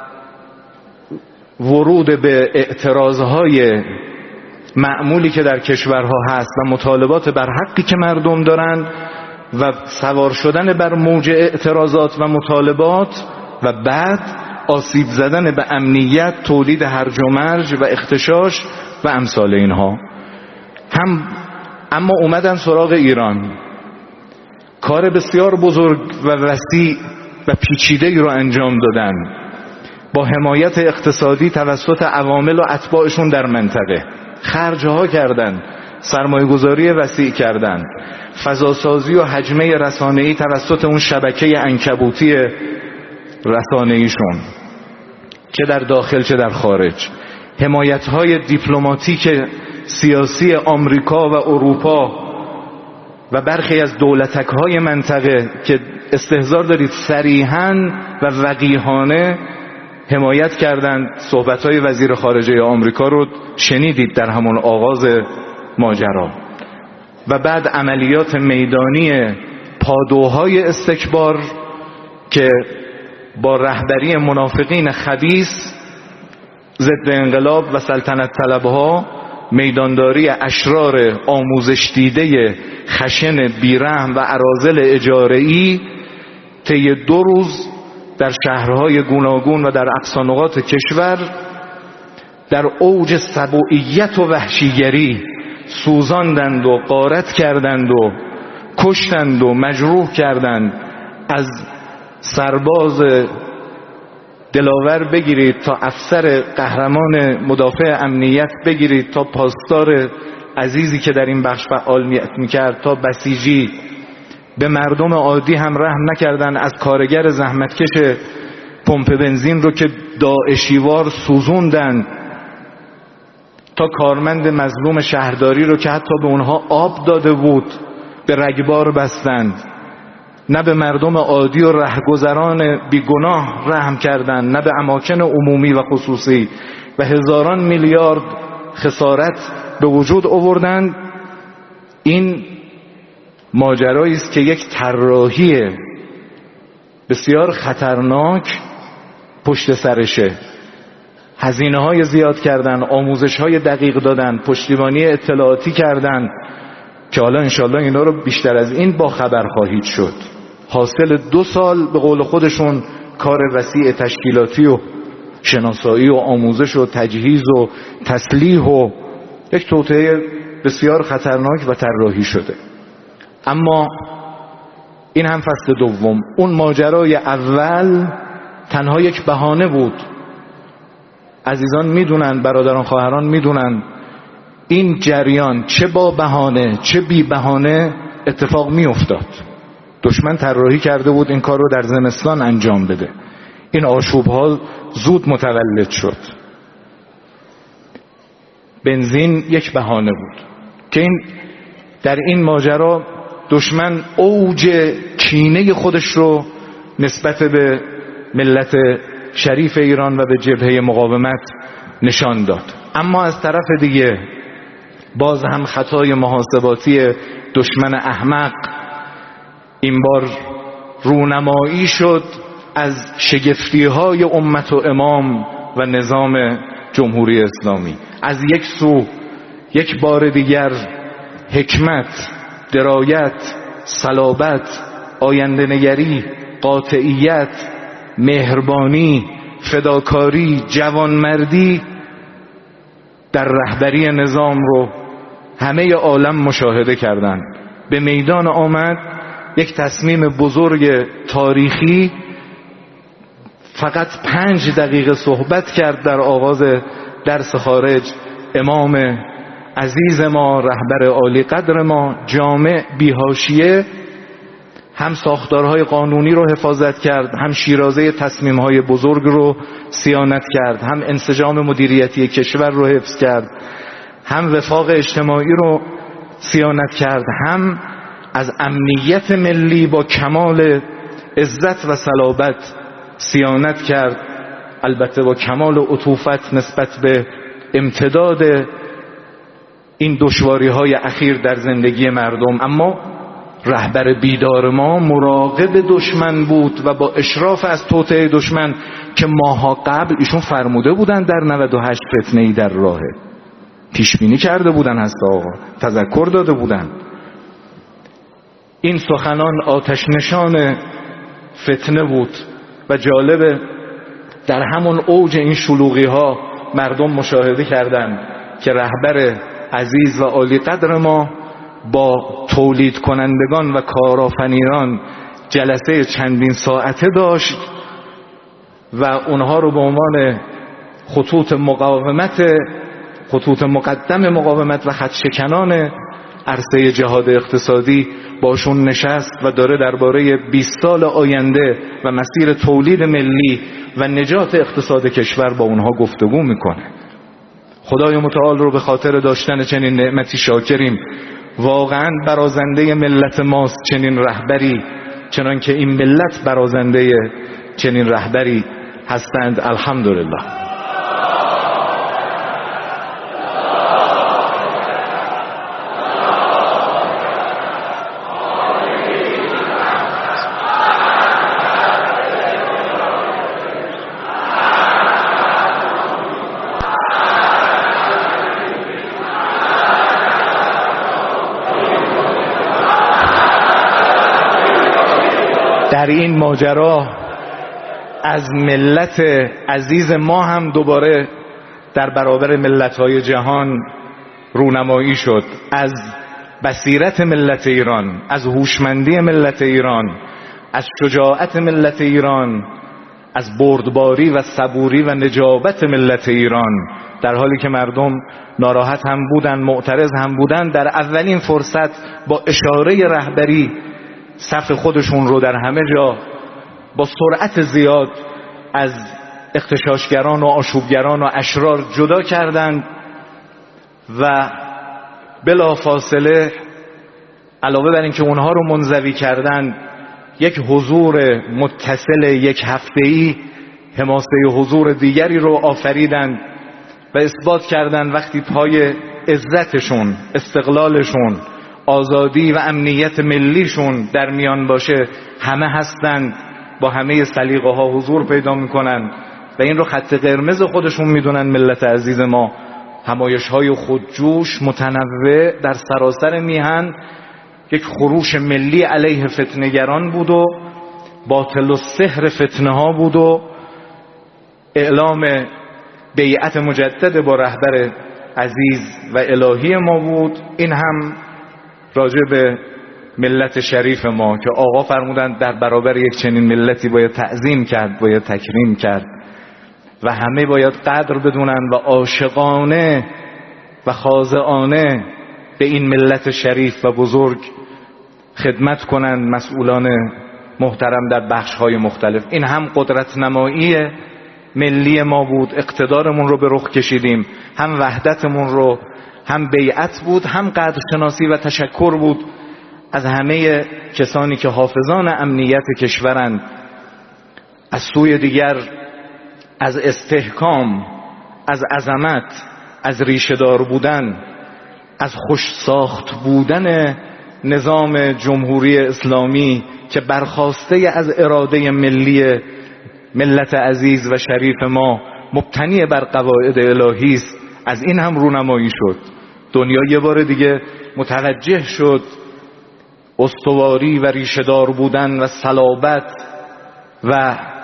ورود به اعتراضهای معمولی که در کشورها هست و مطالبات بر حقی که مردم دارن و سوار شدن بر موج اعتراضات و مطالبات و بعد آسیب زدن به امنیت، تولید هرج و مرج و اختشاش و امثال اینها. هم اما اومدن سراغ ایران، کار بسیار بزرگ و وسیع و پیچیده‌ای رو انجام دادن با حمایت اقتصادی توسط عوامل و اتباعشون در منطقه. خرجها کردن، سرمایه گذاری وسیع کردن، فضاسازی و حجمه رسانه‌ای توسط اون شبکه عنکبوتی رسانه‌ایشون چه در داخل چه در خارج، حمایت‌های دیپلماتیک سیاسی آمریکا و اروپا و برخی از دولتک‌های منطقه که استحضار دارید صریحاً و وقیحانه حمایت کردند. صحبت‌های وزیر خارجه آمریکا رو شنیدید در همون آغاز ماجرا. و بعد عملیات میدانی پادوهای استکبار که با رهبری منافقین خبیث ضد انقلاب و سلطنت طلبها، میدانداری اشرار آموزش دیده خشن بیرحم و اراذل اجاره‌ای طی دو روز در شهرهای گوناگون و در اقصا نقاط کشور در اوج سبوعیت و وحشیگری سوزاندند و غارت کردند و کشتند و مجروح کردند. از سرباز دلاور بگیرید تا افسر قهرمان مدافع امنیت بگیرید تا پاسدار عزیزی که در این بخش فعال میکرد تا بسیجی، به مردم عادی هم رحم نکردن. از کارگر زحمتکش پمپ بنزین رو که داعشیوار سوزوندن تا کارمند مظلوم شهرداری رو که حتی به اونها آب داده بود به رگبار بستند. نه به مردم عادی و رهگذران بیگناه رحم کردن، نه به اماکن عمومی و خصوصی، و هزاران میلیارد خسارت به وجود آوردند. این ماجرایی است که یک طراحی بسیار خطرناک پشت سرشه. هزینه های زیاد کردن، آموزش های دقیق دادن، پشتیبانی اطلاعاتی کردن که حالا انشالله اینا رو بیشتر از این با خبر خواهید شد. حاصل دو سال به قول خودشون کار وسیع تشکیلاتی و شناسایی و آموزش و تجهیز و تسلیح و یک توطئه بسیار خطرناک و طراحی شده. اما این هم فصل دوم. اون ماجرای اول تنها یک بهانه بود. عزیزان میدونن، برادران خواهران میدونن این جریان چه با بهانه چه بی بهانه اتفاق میافتاد. دشمن طراحی کرده بود این کار رو در زمستان انجام بده. این آشوب‌ها زود متولد شد. بنزین یک بهانه بود که این در این ماجرا دشمن اوج کینه خودش رو نسبت به ملت شریف ایران و به جبهه مقاومت نشان داد. اما از طرف دیگه باز هم خطای محاسباتی دشمن احمق این بار رونمایی شد از شگفتی‌های امت و امام و نظام جمهوری اسلامی. از یک سو یک بار دیگر حکمت، درایت، صلابت، آینده نگری، قاطعیت، مهربانی، فداکاری، جوانمردی در رهبری نظام رو همه عالم مشاهده کردند. به میدان آمد یک تصمیم بزرگ تاریخی. فقط پنج دقیقه صحبت کرد در آغاز درس خارج امام عزیز ما، رهبر عالی قدر ما، جامع، بی‌حاشیه، هم ساختارهای قانونی رو حفاظت کرد، هم شیرازه تصمیم‌های بزرگ رو صیانت کرد، هم انسجام مدیریتی کشور رو حفظ کرد، هم وفاق اجتماعی رو صیانت کرد، هم از امنیت ملی با کمال عزت و صلابت صیانت کرد، البته با کمال عطوفت نسبت به امتداد این دشواری‌های اخیر در زندگی مردم. اما رهبر بیدار ما مراقب دشمن بود و با اشراف از توطئه دشمن که ماها قبل ایشون فرموده بودن در نود و هشت فتنه‌ای در راهه، پیش بینی کرده بودن، هست آقا تذکر داده بودن. این سخنان آتش نشان فتنه بود و جالبه در همون اوج این شلوغی ها مردم مشاهده کردند که رهبر عزیز و عالی قدر ما با تولید کنندگان و کارآفرینان جلسه چندین ساعته داشت و اونها رو به عنوان خطوط مقاومت، خطوط مقدم مقاومت و خط شکنان عرصه جهاد اقتصادی باشون نشست و داره درباره بیست سال آینده و مسیر تولید ملی و نجات اقتصاد کشور با اونها گفتگو میکنه. خدای متعال رو به خاطر داشتن چنین نعمتی شاکریم. واقعا برازنده ملت ماست چنین رهبری، چنان که این ملت برازنده چنین رهبری هستند. الحمدلله. در این ماجرا از ملت عزیز ما هم دوباره در برابر ملت‌های جهان رونمایی شد، از بصیرت ملت ایران، از هوشمندی ملت ایران، از شجاعت ملت ایران، از بردباری و صبوری و نجابت ملت ایران. در حالی که مردم ناراحت هم بودن، معترض هم بودن، در اولین فرصت با اشاره رهبری صف خودشون رو در همه جا با سرعت زیاد از اغتشاشگران و آشوبگران و اشرار جدا کردند و بلا فاصله علاوه بر اینکه اونها رو منزوی کردند، یک حضور متصل یک هفته‌ای حماسه حضور دیگری رو آفریدند و اثبات کردند وقتی پای عزتشون، استقلالشون، آزادی و امنیت ملیشون در میان باشه، همه هستند، با همه سلیقه ها حضور پیدا میکنن و این رو خط قرمز خودشون میدونن. ملت عزیز ما همایش های خودجوش متنوع در سراسر میهن، یک خروش ملی علیه فتنه‌گران بود و باطل و سحر فتنه ها بود و اعلام بیعت مجدد با رهبر عزیز و الهی ما بود. این هم راجع به ملت شریف ما که آقا فرمودند در برابر یک چنین ملتی باید تعظیم کرد، باید تکریم کرد و همه باید قدر بدونن و عاشقانه و خاضعانه به این ملت شریف و بزرگ خدمت کنند مسئولان محترم در بخش‌های مختلف. این هم قدرت نمایی ملی ما بود، اقتدارمون رو به رخ کشیدیم، هم وحدتمون رو، هم بیعت بود، هم قدرشناسی و تشکر بود از همه کسانی که حافظان امنیت کشورند. از سوی دیگر از استحکام، از عظمت، از ریشه‌دار بودن، از خوش ساخت بودن نظام جمهوری اسلامی که برخواسته از اراده ملی ملت عزیز و شریف ما مبتنی بر قواعد الهی است، از این هم رونمایی شد. دنیا یه بار دیگه متوجه شد استواری و ریشه‌دار بودن و صلابت و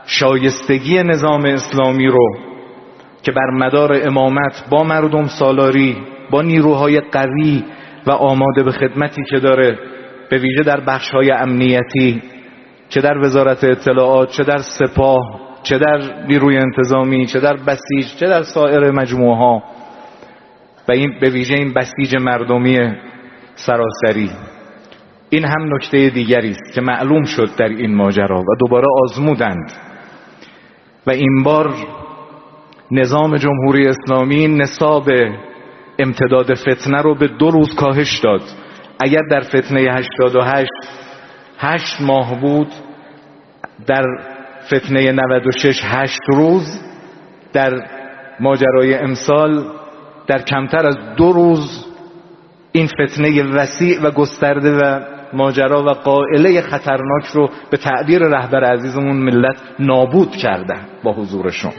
شایستگی نظام اسلامی رو که بر مدار امامت با مردم سالاری، با نیروهای قوی و آماده به خدمتی که داره، به ویژه در بخش‌های امنیتی، چه در وزارت اطلاعات، چه در سپاه، چه در نیروی انتظامی، چه در بسیج، چه در سایر مجموعه ها، و این به ویژه این بسیج مردمی سراسری. این هم نکته دیگری است که معلوم شد در این ماجرا و دوباره آزمودند و این بار نظام جمهوری اسلامی نصاب امتداد فتنه رو به دو روز کاهش داد. اگر در فتنه هشتاد و هشت هشت ماه بود، در فتنه نود و شش هشت روز، در ماجرای امسال در کمتر از دو روز این فتنه وسیع و گسترده و ماجرا و قائله خطرناک رو به تعبیر رهبر عزیزمون ملت نابود کردن با حضورشون.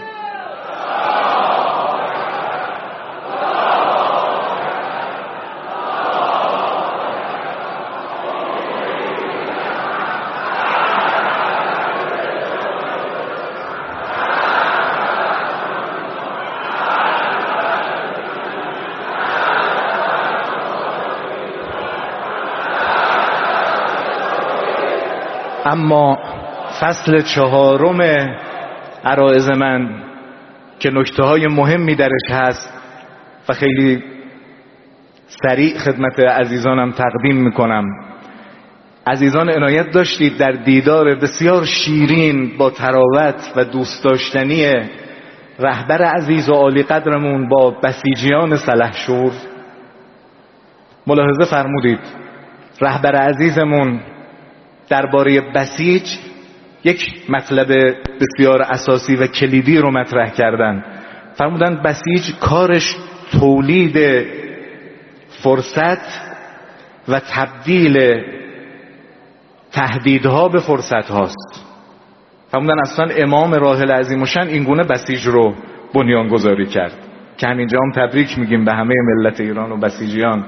اما فصل چهارم عرایض من که نکته های مهمی درش هست و خیلی سریع خدمت عزیزانم تقدیم میکنم. عزیزان عنایت داشتید در دیدار بسیار شیرین با تراوت و دوست داشتنی رهبر عزیز و عالی قدرمون با بسیجیان سلحشور. ملاحظه فرمودید رهبر عزیزمون درباره بسیج یک مطلب بسیار اساسی و کلیدی رو مطرح کردن. فرمودن بسیج کارش تولید فرصت و تبدیل تهدیدها به فرصت هاست. فرمودن اصلا امام راحل عظیم الشأن اینگونه بسیج رو بنیان گذاری کرد که همینجا هم تبریک میگیم به همه ملت ایران و بسیجیان.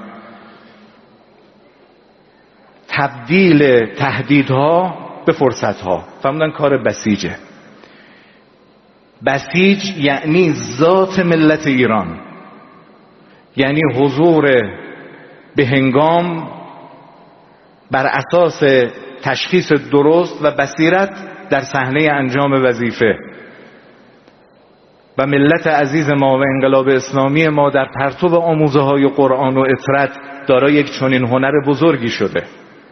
تبدیل تهدیدها به فرصتها، فرمودن کار بسیجه. بسیج یعنی ذات ملت ایران، یعنی حضور به هنگام بر اساس تشخیص درست و بصیرت در صحنه انجام وظیفه. و ملت عزیز ما و انقلاب اسلامی ما در پرتو آموزه های قرآن و اطرت دارای یک چنین هنر بزرگی شده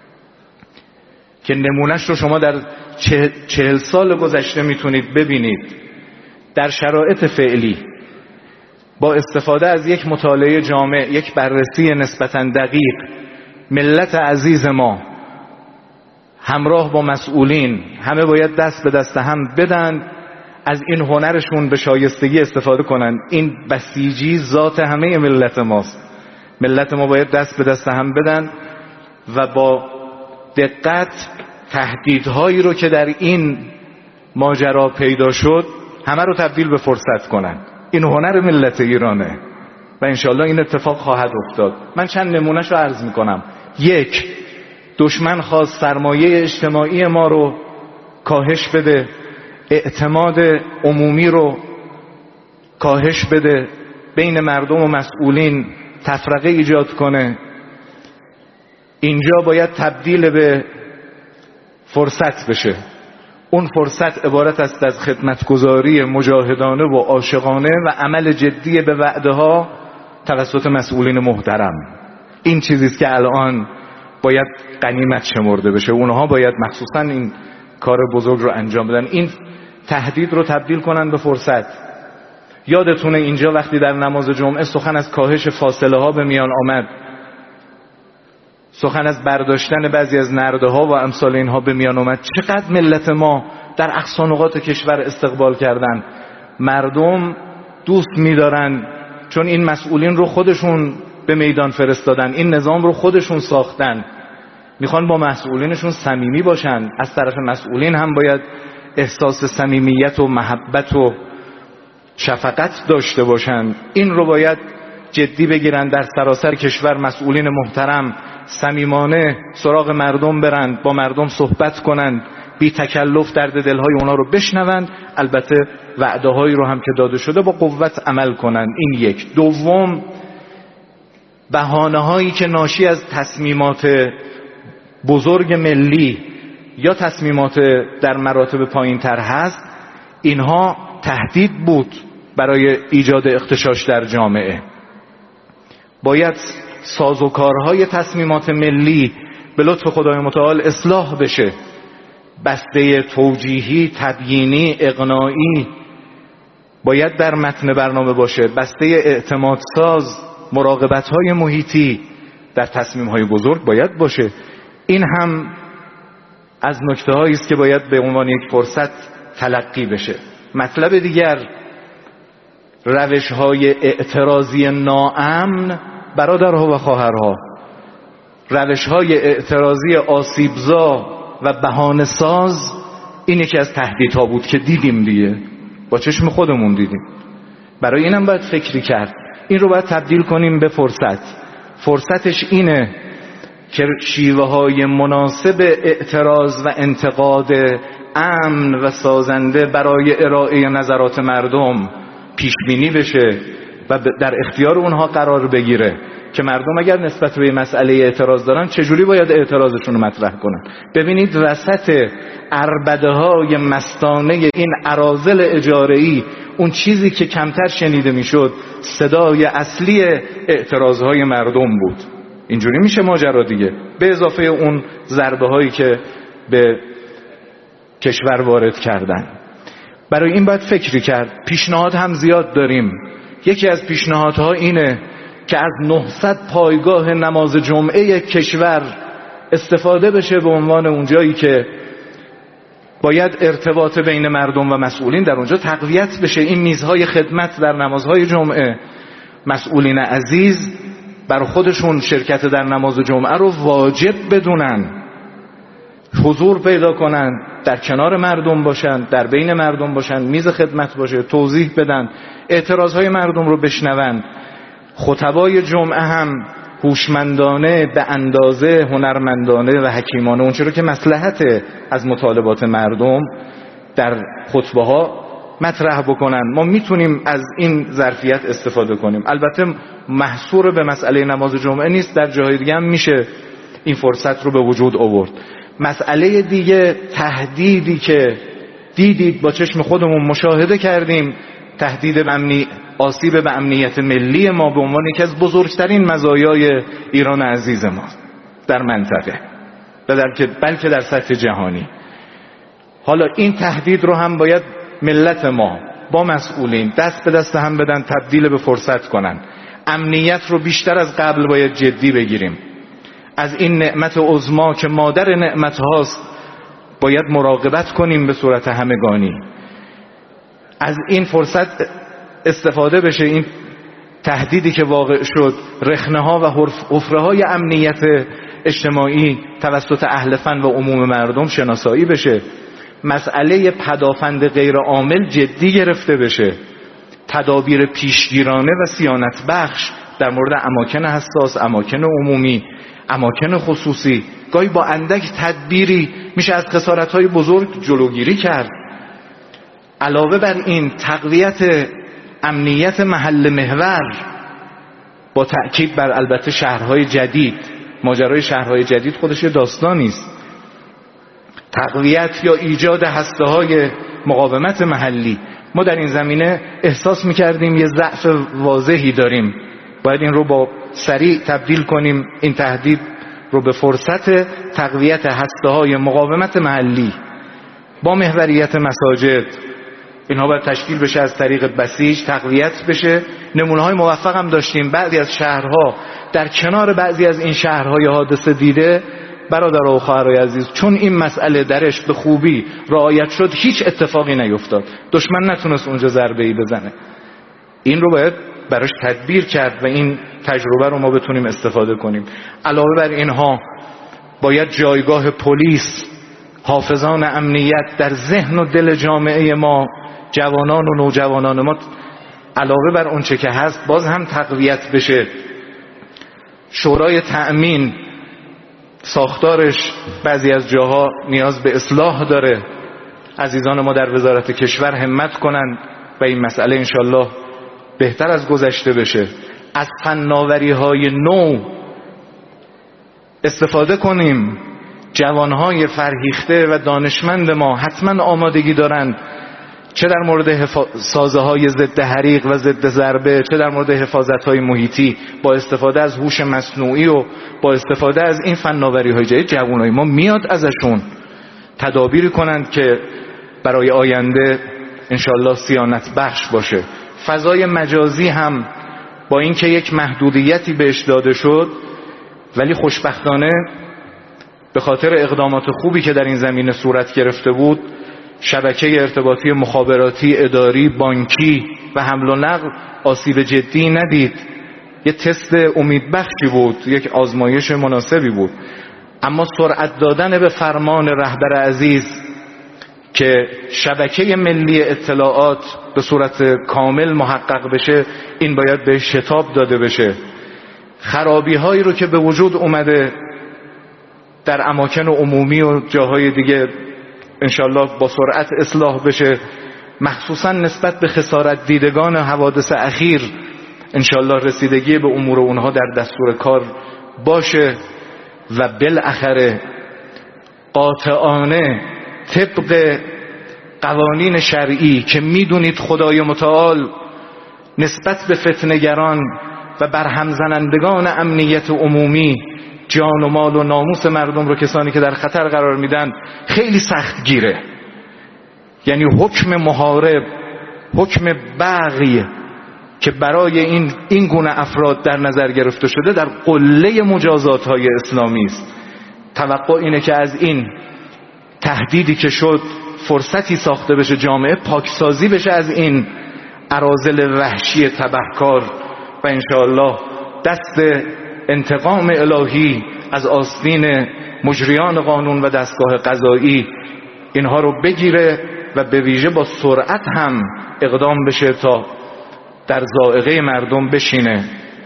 که نمونهش رو شما در چهل سال گذشته میتونید ببینید. در شرایط فعلی با استفاده از یک مطالعه جامع، یک بررسی نسبتاً دقیق، ملت عزیز ما همراه با مسئولین همه باید دست به دست هم بدن، از این هنرشون به شایستگی استفاده کنن. این بسیجی ذات همه ملت ماست. ملت ما باید دست به دست هم بدن و با دقت تهدیدهایی رو که در این ماجرا پیدا شد همه رو تبدیل به فرصت کنن. این هنر ملت ایرانه و انشالله این اتفاق خواهد افتاد. من چند نمونهش رو عرض میکنم. یک، دشمن خواست سرمایه اجتماعی ما رو کاهش بده، اعتماد عمومی رو کاهش بده، بین مردم و مسئولین تفرقه ایجاد کنه. اینجا باید تبدیل به فرصت بشه. اون فرصت عبارت است از خدمتگزاری مجاهدانه و عاشقانه و عمل جدی به وعده ها توسط مسئولین محترم. این چیزی است که الان باید غنیمت شمرده بشه. اونها باید مخصوصا این کار بزرگ رو انجام بدن، این تهدید رو تبدیل کنن به فرصت. یادتونه اینجا وقتی در نماز جمعه سخن از کاهش فاصله ها به میان آمد، سخن از برداشتن بعضی از نرده ها و امثال اینها به میان آمد، چقدر ملت ما در اقصا نقاط کشور استقبال کردن. مردم دوست می‌دارن چون این مسئولین رو خودشون به میدان فرستادن، این نظام رو خودشون ساختن، میخوان با مسئولینشون صمیمی باشن. از طرف مسئولین هم باید احساس صمیمیت و محبت و شفقت داشته باشن. این رو باید جدی بگیرن. در سراسر کشور مسئولین محترم صمیمانه سراغ مردم برند، با مردم صحبت کنند، بی تکلف درد دلهای اونا رو بشنوند، البته وعده هایی رو هم که داده شده با قوت عمل کنند. این یک. دوم، بهانه هایی که ناشی از تصمیمات بزرگ ملی یا تصمیمات در مراتب پایین تر هست، اینها تهدید بود برای ایجاد اغتشاش در جامعه. باید سازوکارهای تصمیمات ملی به لطف خدای متعال اصلاح بشه، بسته توجیهی، تبیینی، اقناعی باید در متن برنامه باشه، بسته اعتمادساز، مراقبت‌های محیطی در تصمیم‌های بزرگ باید باشه. این هم از نکته‌هایی است که باید به عنوان یک فرصت تلقی بشه. مطلب دیگر، روش‌های اعتراضی ناامن برادرها و خواهرها، روش‌های اعتراضی آسیبزا و بهانه‌ساز، این یکی از تهدیدها بود که دیدیم دیگه، با چشم خودمون دیدیم. برای اینم باید فکری کرد. این رو باید تبدیل کنیم به فرصت. فرصتش اینه که شیوه‌های مناسب اعتراض و انتقاد امن و سازنده برای ارائه نظرات مردم پیش بینی بشه و در اختیار اونها قرار بگیره که مردم اگر نسبت به مسئله اعتراض دارن چجوری باید اعتراضشون رو مطرح کنن. ببینید وسط عربده‌های مستانه این اراذل اجاره‌ای، اون چیزی که کمتر شنیده میشد صدای اصلی اعتراضهای مردم بود. اینجوری میشه ماجرا دیگه، به اضافه اون ضربه هایی که به کشور وارد کردن. برای این باید فکری کرد. پیشنهاد هم زیاد داریم. یکی از پیشنهادها اینه که از نهصد پایگاه نماز جمعه کشور استفاده بشه به عنوان اونجایی که باید ارتباط بین مردم و مسئولین در اونجا تقویت بشه. این میزهای خدمت در نمازهای جمعه، مسئولین عزیز بر خودشون شرکت در نماز جمعه رو واجب بدونن، حضور پیدا کنن، در کنار مردم باشن، در بین مردم باشن، میز خدمت باشه، توضیح بدن، اعتراضهای مردم رو بشنون. خطبای جمعه هم هوشمندانه، به اندازه، هنرمندانه و حکیمانه اون چرا که مصلحت از مطالبات مردم در خطبه ها مطرح بکنن. ما میتونیم از این ظرفیت استفاده کنیم. البته محصور به مسئله نماز جمعه نیست، در جاهای دیگه هم میشه این فرصت رو به وجود آورد. مسئله دیگه، تهدیدی که دیدید با چشم خودمون مشاهده کردیم، تهدید به امنی، آسیب به امنیت ملی ما به عنوان یکی از بزرگترین مزایای ایران عزیز ما در منطقه و در بلکه در سطح جهانی. حالا این تهدید رو هم باید ملت ما با مسئولین دست به دست هم بدن، تبدیل به فرصت کنن. امنیت رو بیشتر از قبل باید جدی بگیریم. از این نعمت عظما که مادر نعمت هاست باید مراقبت کنیم به صورت همگانی. از این فرصت استفاده بشه. این تهدیدی که واقع شد، رخنه ها و حفره های امنیت اجتماعی توسط اهل فن و عموم مردم شناسایی بشه. مسئله پدافند غیر عامل جدی گرفته بشه. تدابیر پیشگیرانه و صیانت بخش در مورد اماکن حساس، اماکن عمومی، اماکن خصوصی، گاهی با اندک تدبیری میشه از خسارت‌های بزرگ جلوگیری کرد. علاوه بر این تقویت امنیت محل محور با تأکید بر البته شهرهای جدید. ماجرای شهرهای جدید خودش داستانی است. تقویت یا ایجاد هسته‌های مقاومت محلی. ما در این زمینه احساس می‌کردیم یه ضعف واضحی داریم، باید این رو با سریع تبدیل کنیم، این تهدید رو به فرصت تقویت هسته‌های مقاومت محلی با محوریت مساجد. اینها باید تشکیل بشه از طریق بسیج، تقویت بشه. نمونه‌های موفق هم داشتیم. بعضی از شهرها در کنار بعضی از این شهرهای حادثه دیده، برادرها و خواهرای عزیز، چون این مسئله درش به خوبی رعایت شد، هیچ اتفاقی نیفتاد. دشمن نتونست اونجا ضربه‌ای بزنه. این رو باید براش تدبیر کرد و این تجربه رو ما بتونیم استفاده کنیم. علاوه بر اینها باید جایگاه پلیس، حافظان امنیت در ذهن و دل جامعه ما، جوانان و نوجوانان ما، علاوه بر اون چه که هست باز هم تقویت بشه. شورای تأمین ساختارش بعضی از جاها نیاز به اصلاح داره. عزیزان ما در وزارت کشور همت کنند و این مسئله انشالله بهتر از گذشته بشه. از فناوری‌های نو استفاده کنیم. جوانهای فرهیخته و دانشمند ما حتما آمادگی دارند، چه در مورد حفا... سازه های ضد حریق و ضد ضربه، چه در مورد حفاظت های محیطی، با استفاده از هوش مصنوعی و با استفاده از این فناوری های جدید. جوانای ما میاد ازشون تدابیری کنند که برای آینده انشالله صیانت بخش باشه. فضای مجازی هم با اینکه یک محدودیتی بهش داده شد، ولی خوشبختانه به خاطر اقدامات خوبی که در این زمینه صورت گرفته بود، شبکه ارتباطی مخابراتی، اداری، بانکی و حمل و نقل آسیب جدی ندید. یه تست امیدبخشی بود، یک آزمایش مناسبی بود. اما سرعت دادن به فرمان رهبر عزیز که شبکه ملی اطلاعات به صورت کامل محقق بشه، این باید به شتاب داده بشه. خرابی هایی رو که به وجود اومده در اماکن عمومی و جاهای دیگه انشالله با سرعت اصلاح بشه، مخصوصا نسبت به خسارت دیدگان حوادث اخیر انشالله رسیدگی به امور اونها در دستور کار باشه و بالاخره قاطعانه طبق قوانین شرعی که میدونید خدای متعال نسبت به فتنه‌گران و برهم زنندگان امنیت عمومی جان و مال و ناموس مردم رو، کسانی که در خطر قرار میدن، خیلی سخت گیره. یعنی حکم محارب، حکم بغی که برای این این گونه افراد در نظر گرفته شده در قله مجازات های اسلامی است. توقع اینه که از این تهدیدی که شد فرصتی ساخته بشه، جامعه پاکسازی بشه از این اراذل وحشی تبهکار و انشاءالله دست انتقام الهی از آستین مجریان قانون و دستگاه قضایی اینها رو بگیره و به ویژه با سرعت هم اقدام بشه تا در ذائقه مردم بشینه.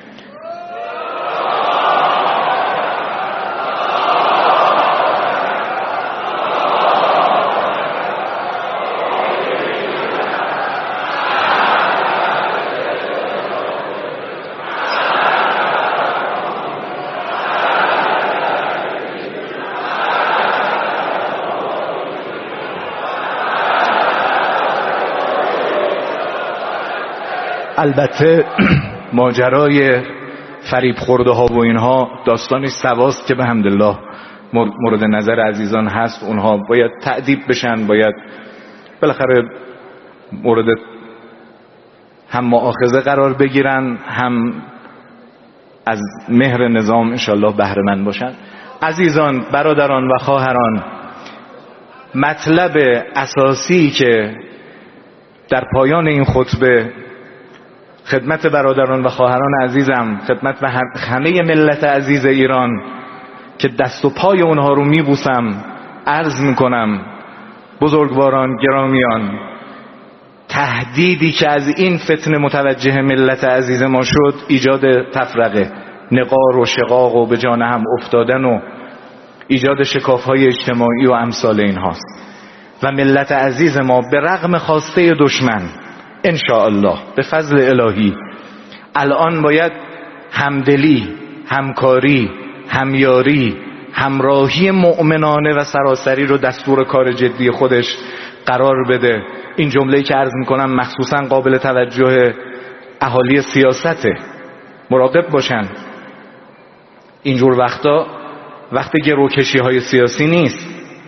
البته ماجرای فریب خورده ها و اینها داستانش سواست که به حمدالله مورد نظر عزیزان هست. اونها باید تأدیب بشن، باید بالاخره مورد هم مؤاخذه قرار بگیرن، هم از مهر نظام انشالله بهره مند باشن. عزیزان، برادران و خواهران، مطلب اساسی که در پایان این خطبه خدمت برادران و خواهران عزیزم، خدمت و همه ملت عزیز ایران که دست و پای اونها رو میبوسم عرض میکنم، بزرگواران، گرامیان، تهدیدی که از این فتنه متوجه ملت عزیز ما شد ایجاد تفرقه، نقار و شقاق و به جان هم افتادن و ایجاد شکاف‌های اجتماعی و امثال این هاست. و ملت عزیز ما به رغم خواسته دشمن انشاءالله به فضل الهی الان باید همدلی، همکاری، همیاری، همراهی مؤمنانه و سراسری رو دستور کار جدی خودش قرار بده. این جمله‌ای که عرض میکنم مخصوصا قابل توجه اهالی سیاسته. مراقب باشن، اینجور وقتا وقت گروکشی های سیاسی نیست.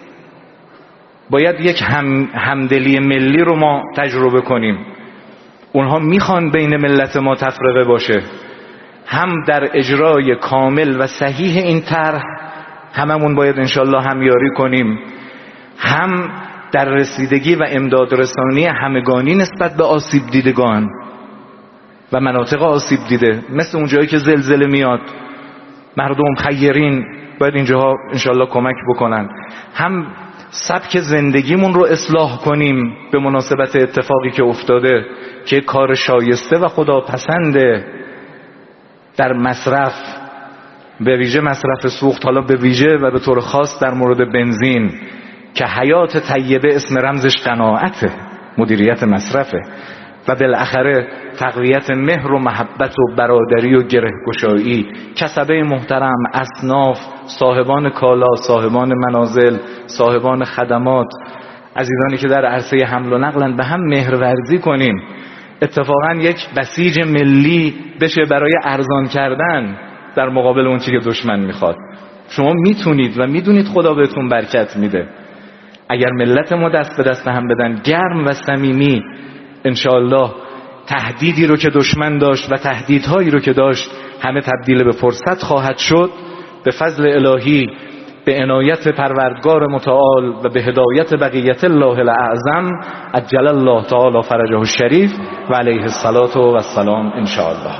باید یک هم همدلی ملی رو ما تجربه کنیم. اونها میخوان بین ملت ما تفرقه باشه. هم در اجرای کامل و صحیح این طرح هممون باید انشالله همیاری کنیم، هم در رسیدگی و امداد رسانی همگانی نسبت به آسیب دیدگان و مناطق آسیب دیده، مثل اون جایی که زلزله میاد مردم خیرین باید اینجاها انشالله کمک بکنن. هم سبک زندگیمون رو اصلاح کنیم به مناسبت اتفاقی که افتاده که کار شایسته و خداپسنده در مصرف به ویژه مصرف سوخت، حالا به ویژه و به طور خاص در مورد بنزین که حیات طیبه اسم رمزش قناعته، مدیریت مصرفه و بالاخره تقویت مهر و محبت و برادری و گرهگشایی. کسبه محترم، اصناف، صاحبان کالا، صاحبان منازل، صاحبان خدمات، عزیزانی که در عرصه حمل و نقلن، به هم مهرورزی کنیم. اتفاقا یک بسیج ملی بشه برای ارزان کردن در مقابل اون چیزی که دشمن میخواد. شما میتونید و میدونید خدا بهتون برکت میده. اگر ملت ما دست به دست هم بدن گرم و صمیمی، انشاءالله تهدیدی رو که دشمن داشت و تهدیدهایی رو که داشت همه تبدیل به فرصت خواهد شد. به فضل الهی، به عنایت پروردگار متعال و به هدایت بقیت الله الاعظم عجل الله تعالی فرجه الشریف و علیه الصلاة و السلام انشاءالله.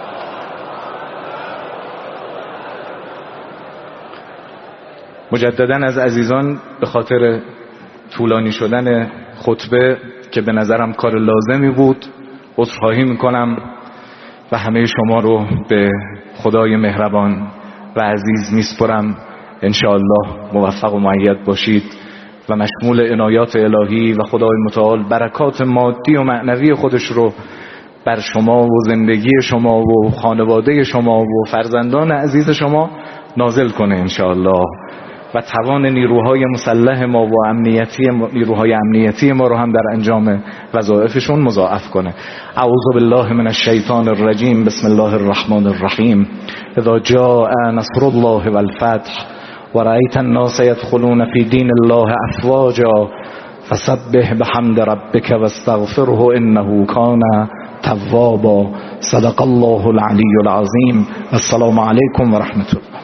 مجددا از عزیزان به خاطر طولانی شدن خطبه که به نظرم کار لازمی بود عذرخواهی میکنم و همه شما رو به خدای مهربان و عزیز میسپرم. انشاءالله موفق و مؤید باشید و مشمول عنایات الهی و خدای متعال برکات مادی و معنوی خودش رو بر شما و زندگی شما و خانواده شما و فرزندان عزیز شما نازل کنه انشاءالله و توان نیروهای مسلح ما و امنیتی نیروهای امنیتی ما رو هم در انجام وظایفشون مضاعف کنه. اعوذ بالله من الشیطان الرجیم. بسم الله الرحمن الرحیم. اذا جاء نصر الله والفتح ورأيت الناس يدخلون في دين الله افواجا فسبح بحمد ربك واستغفره انه كان توابا. صدق الله العلی العظیم. السلام علیکم و رحمت الله.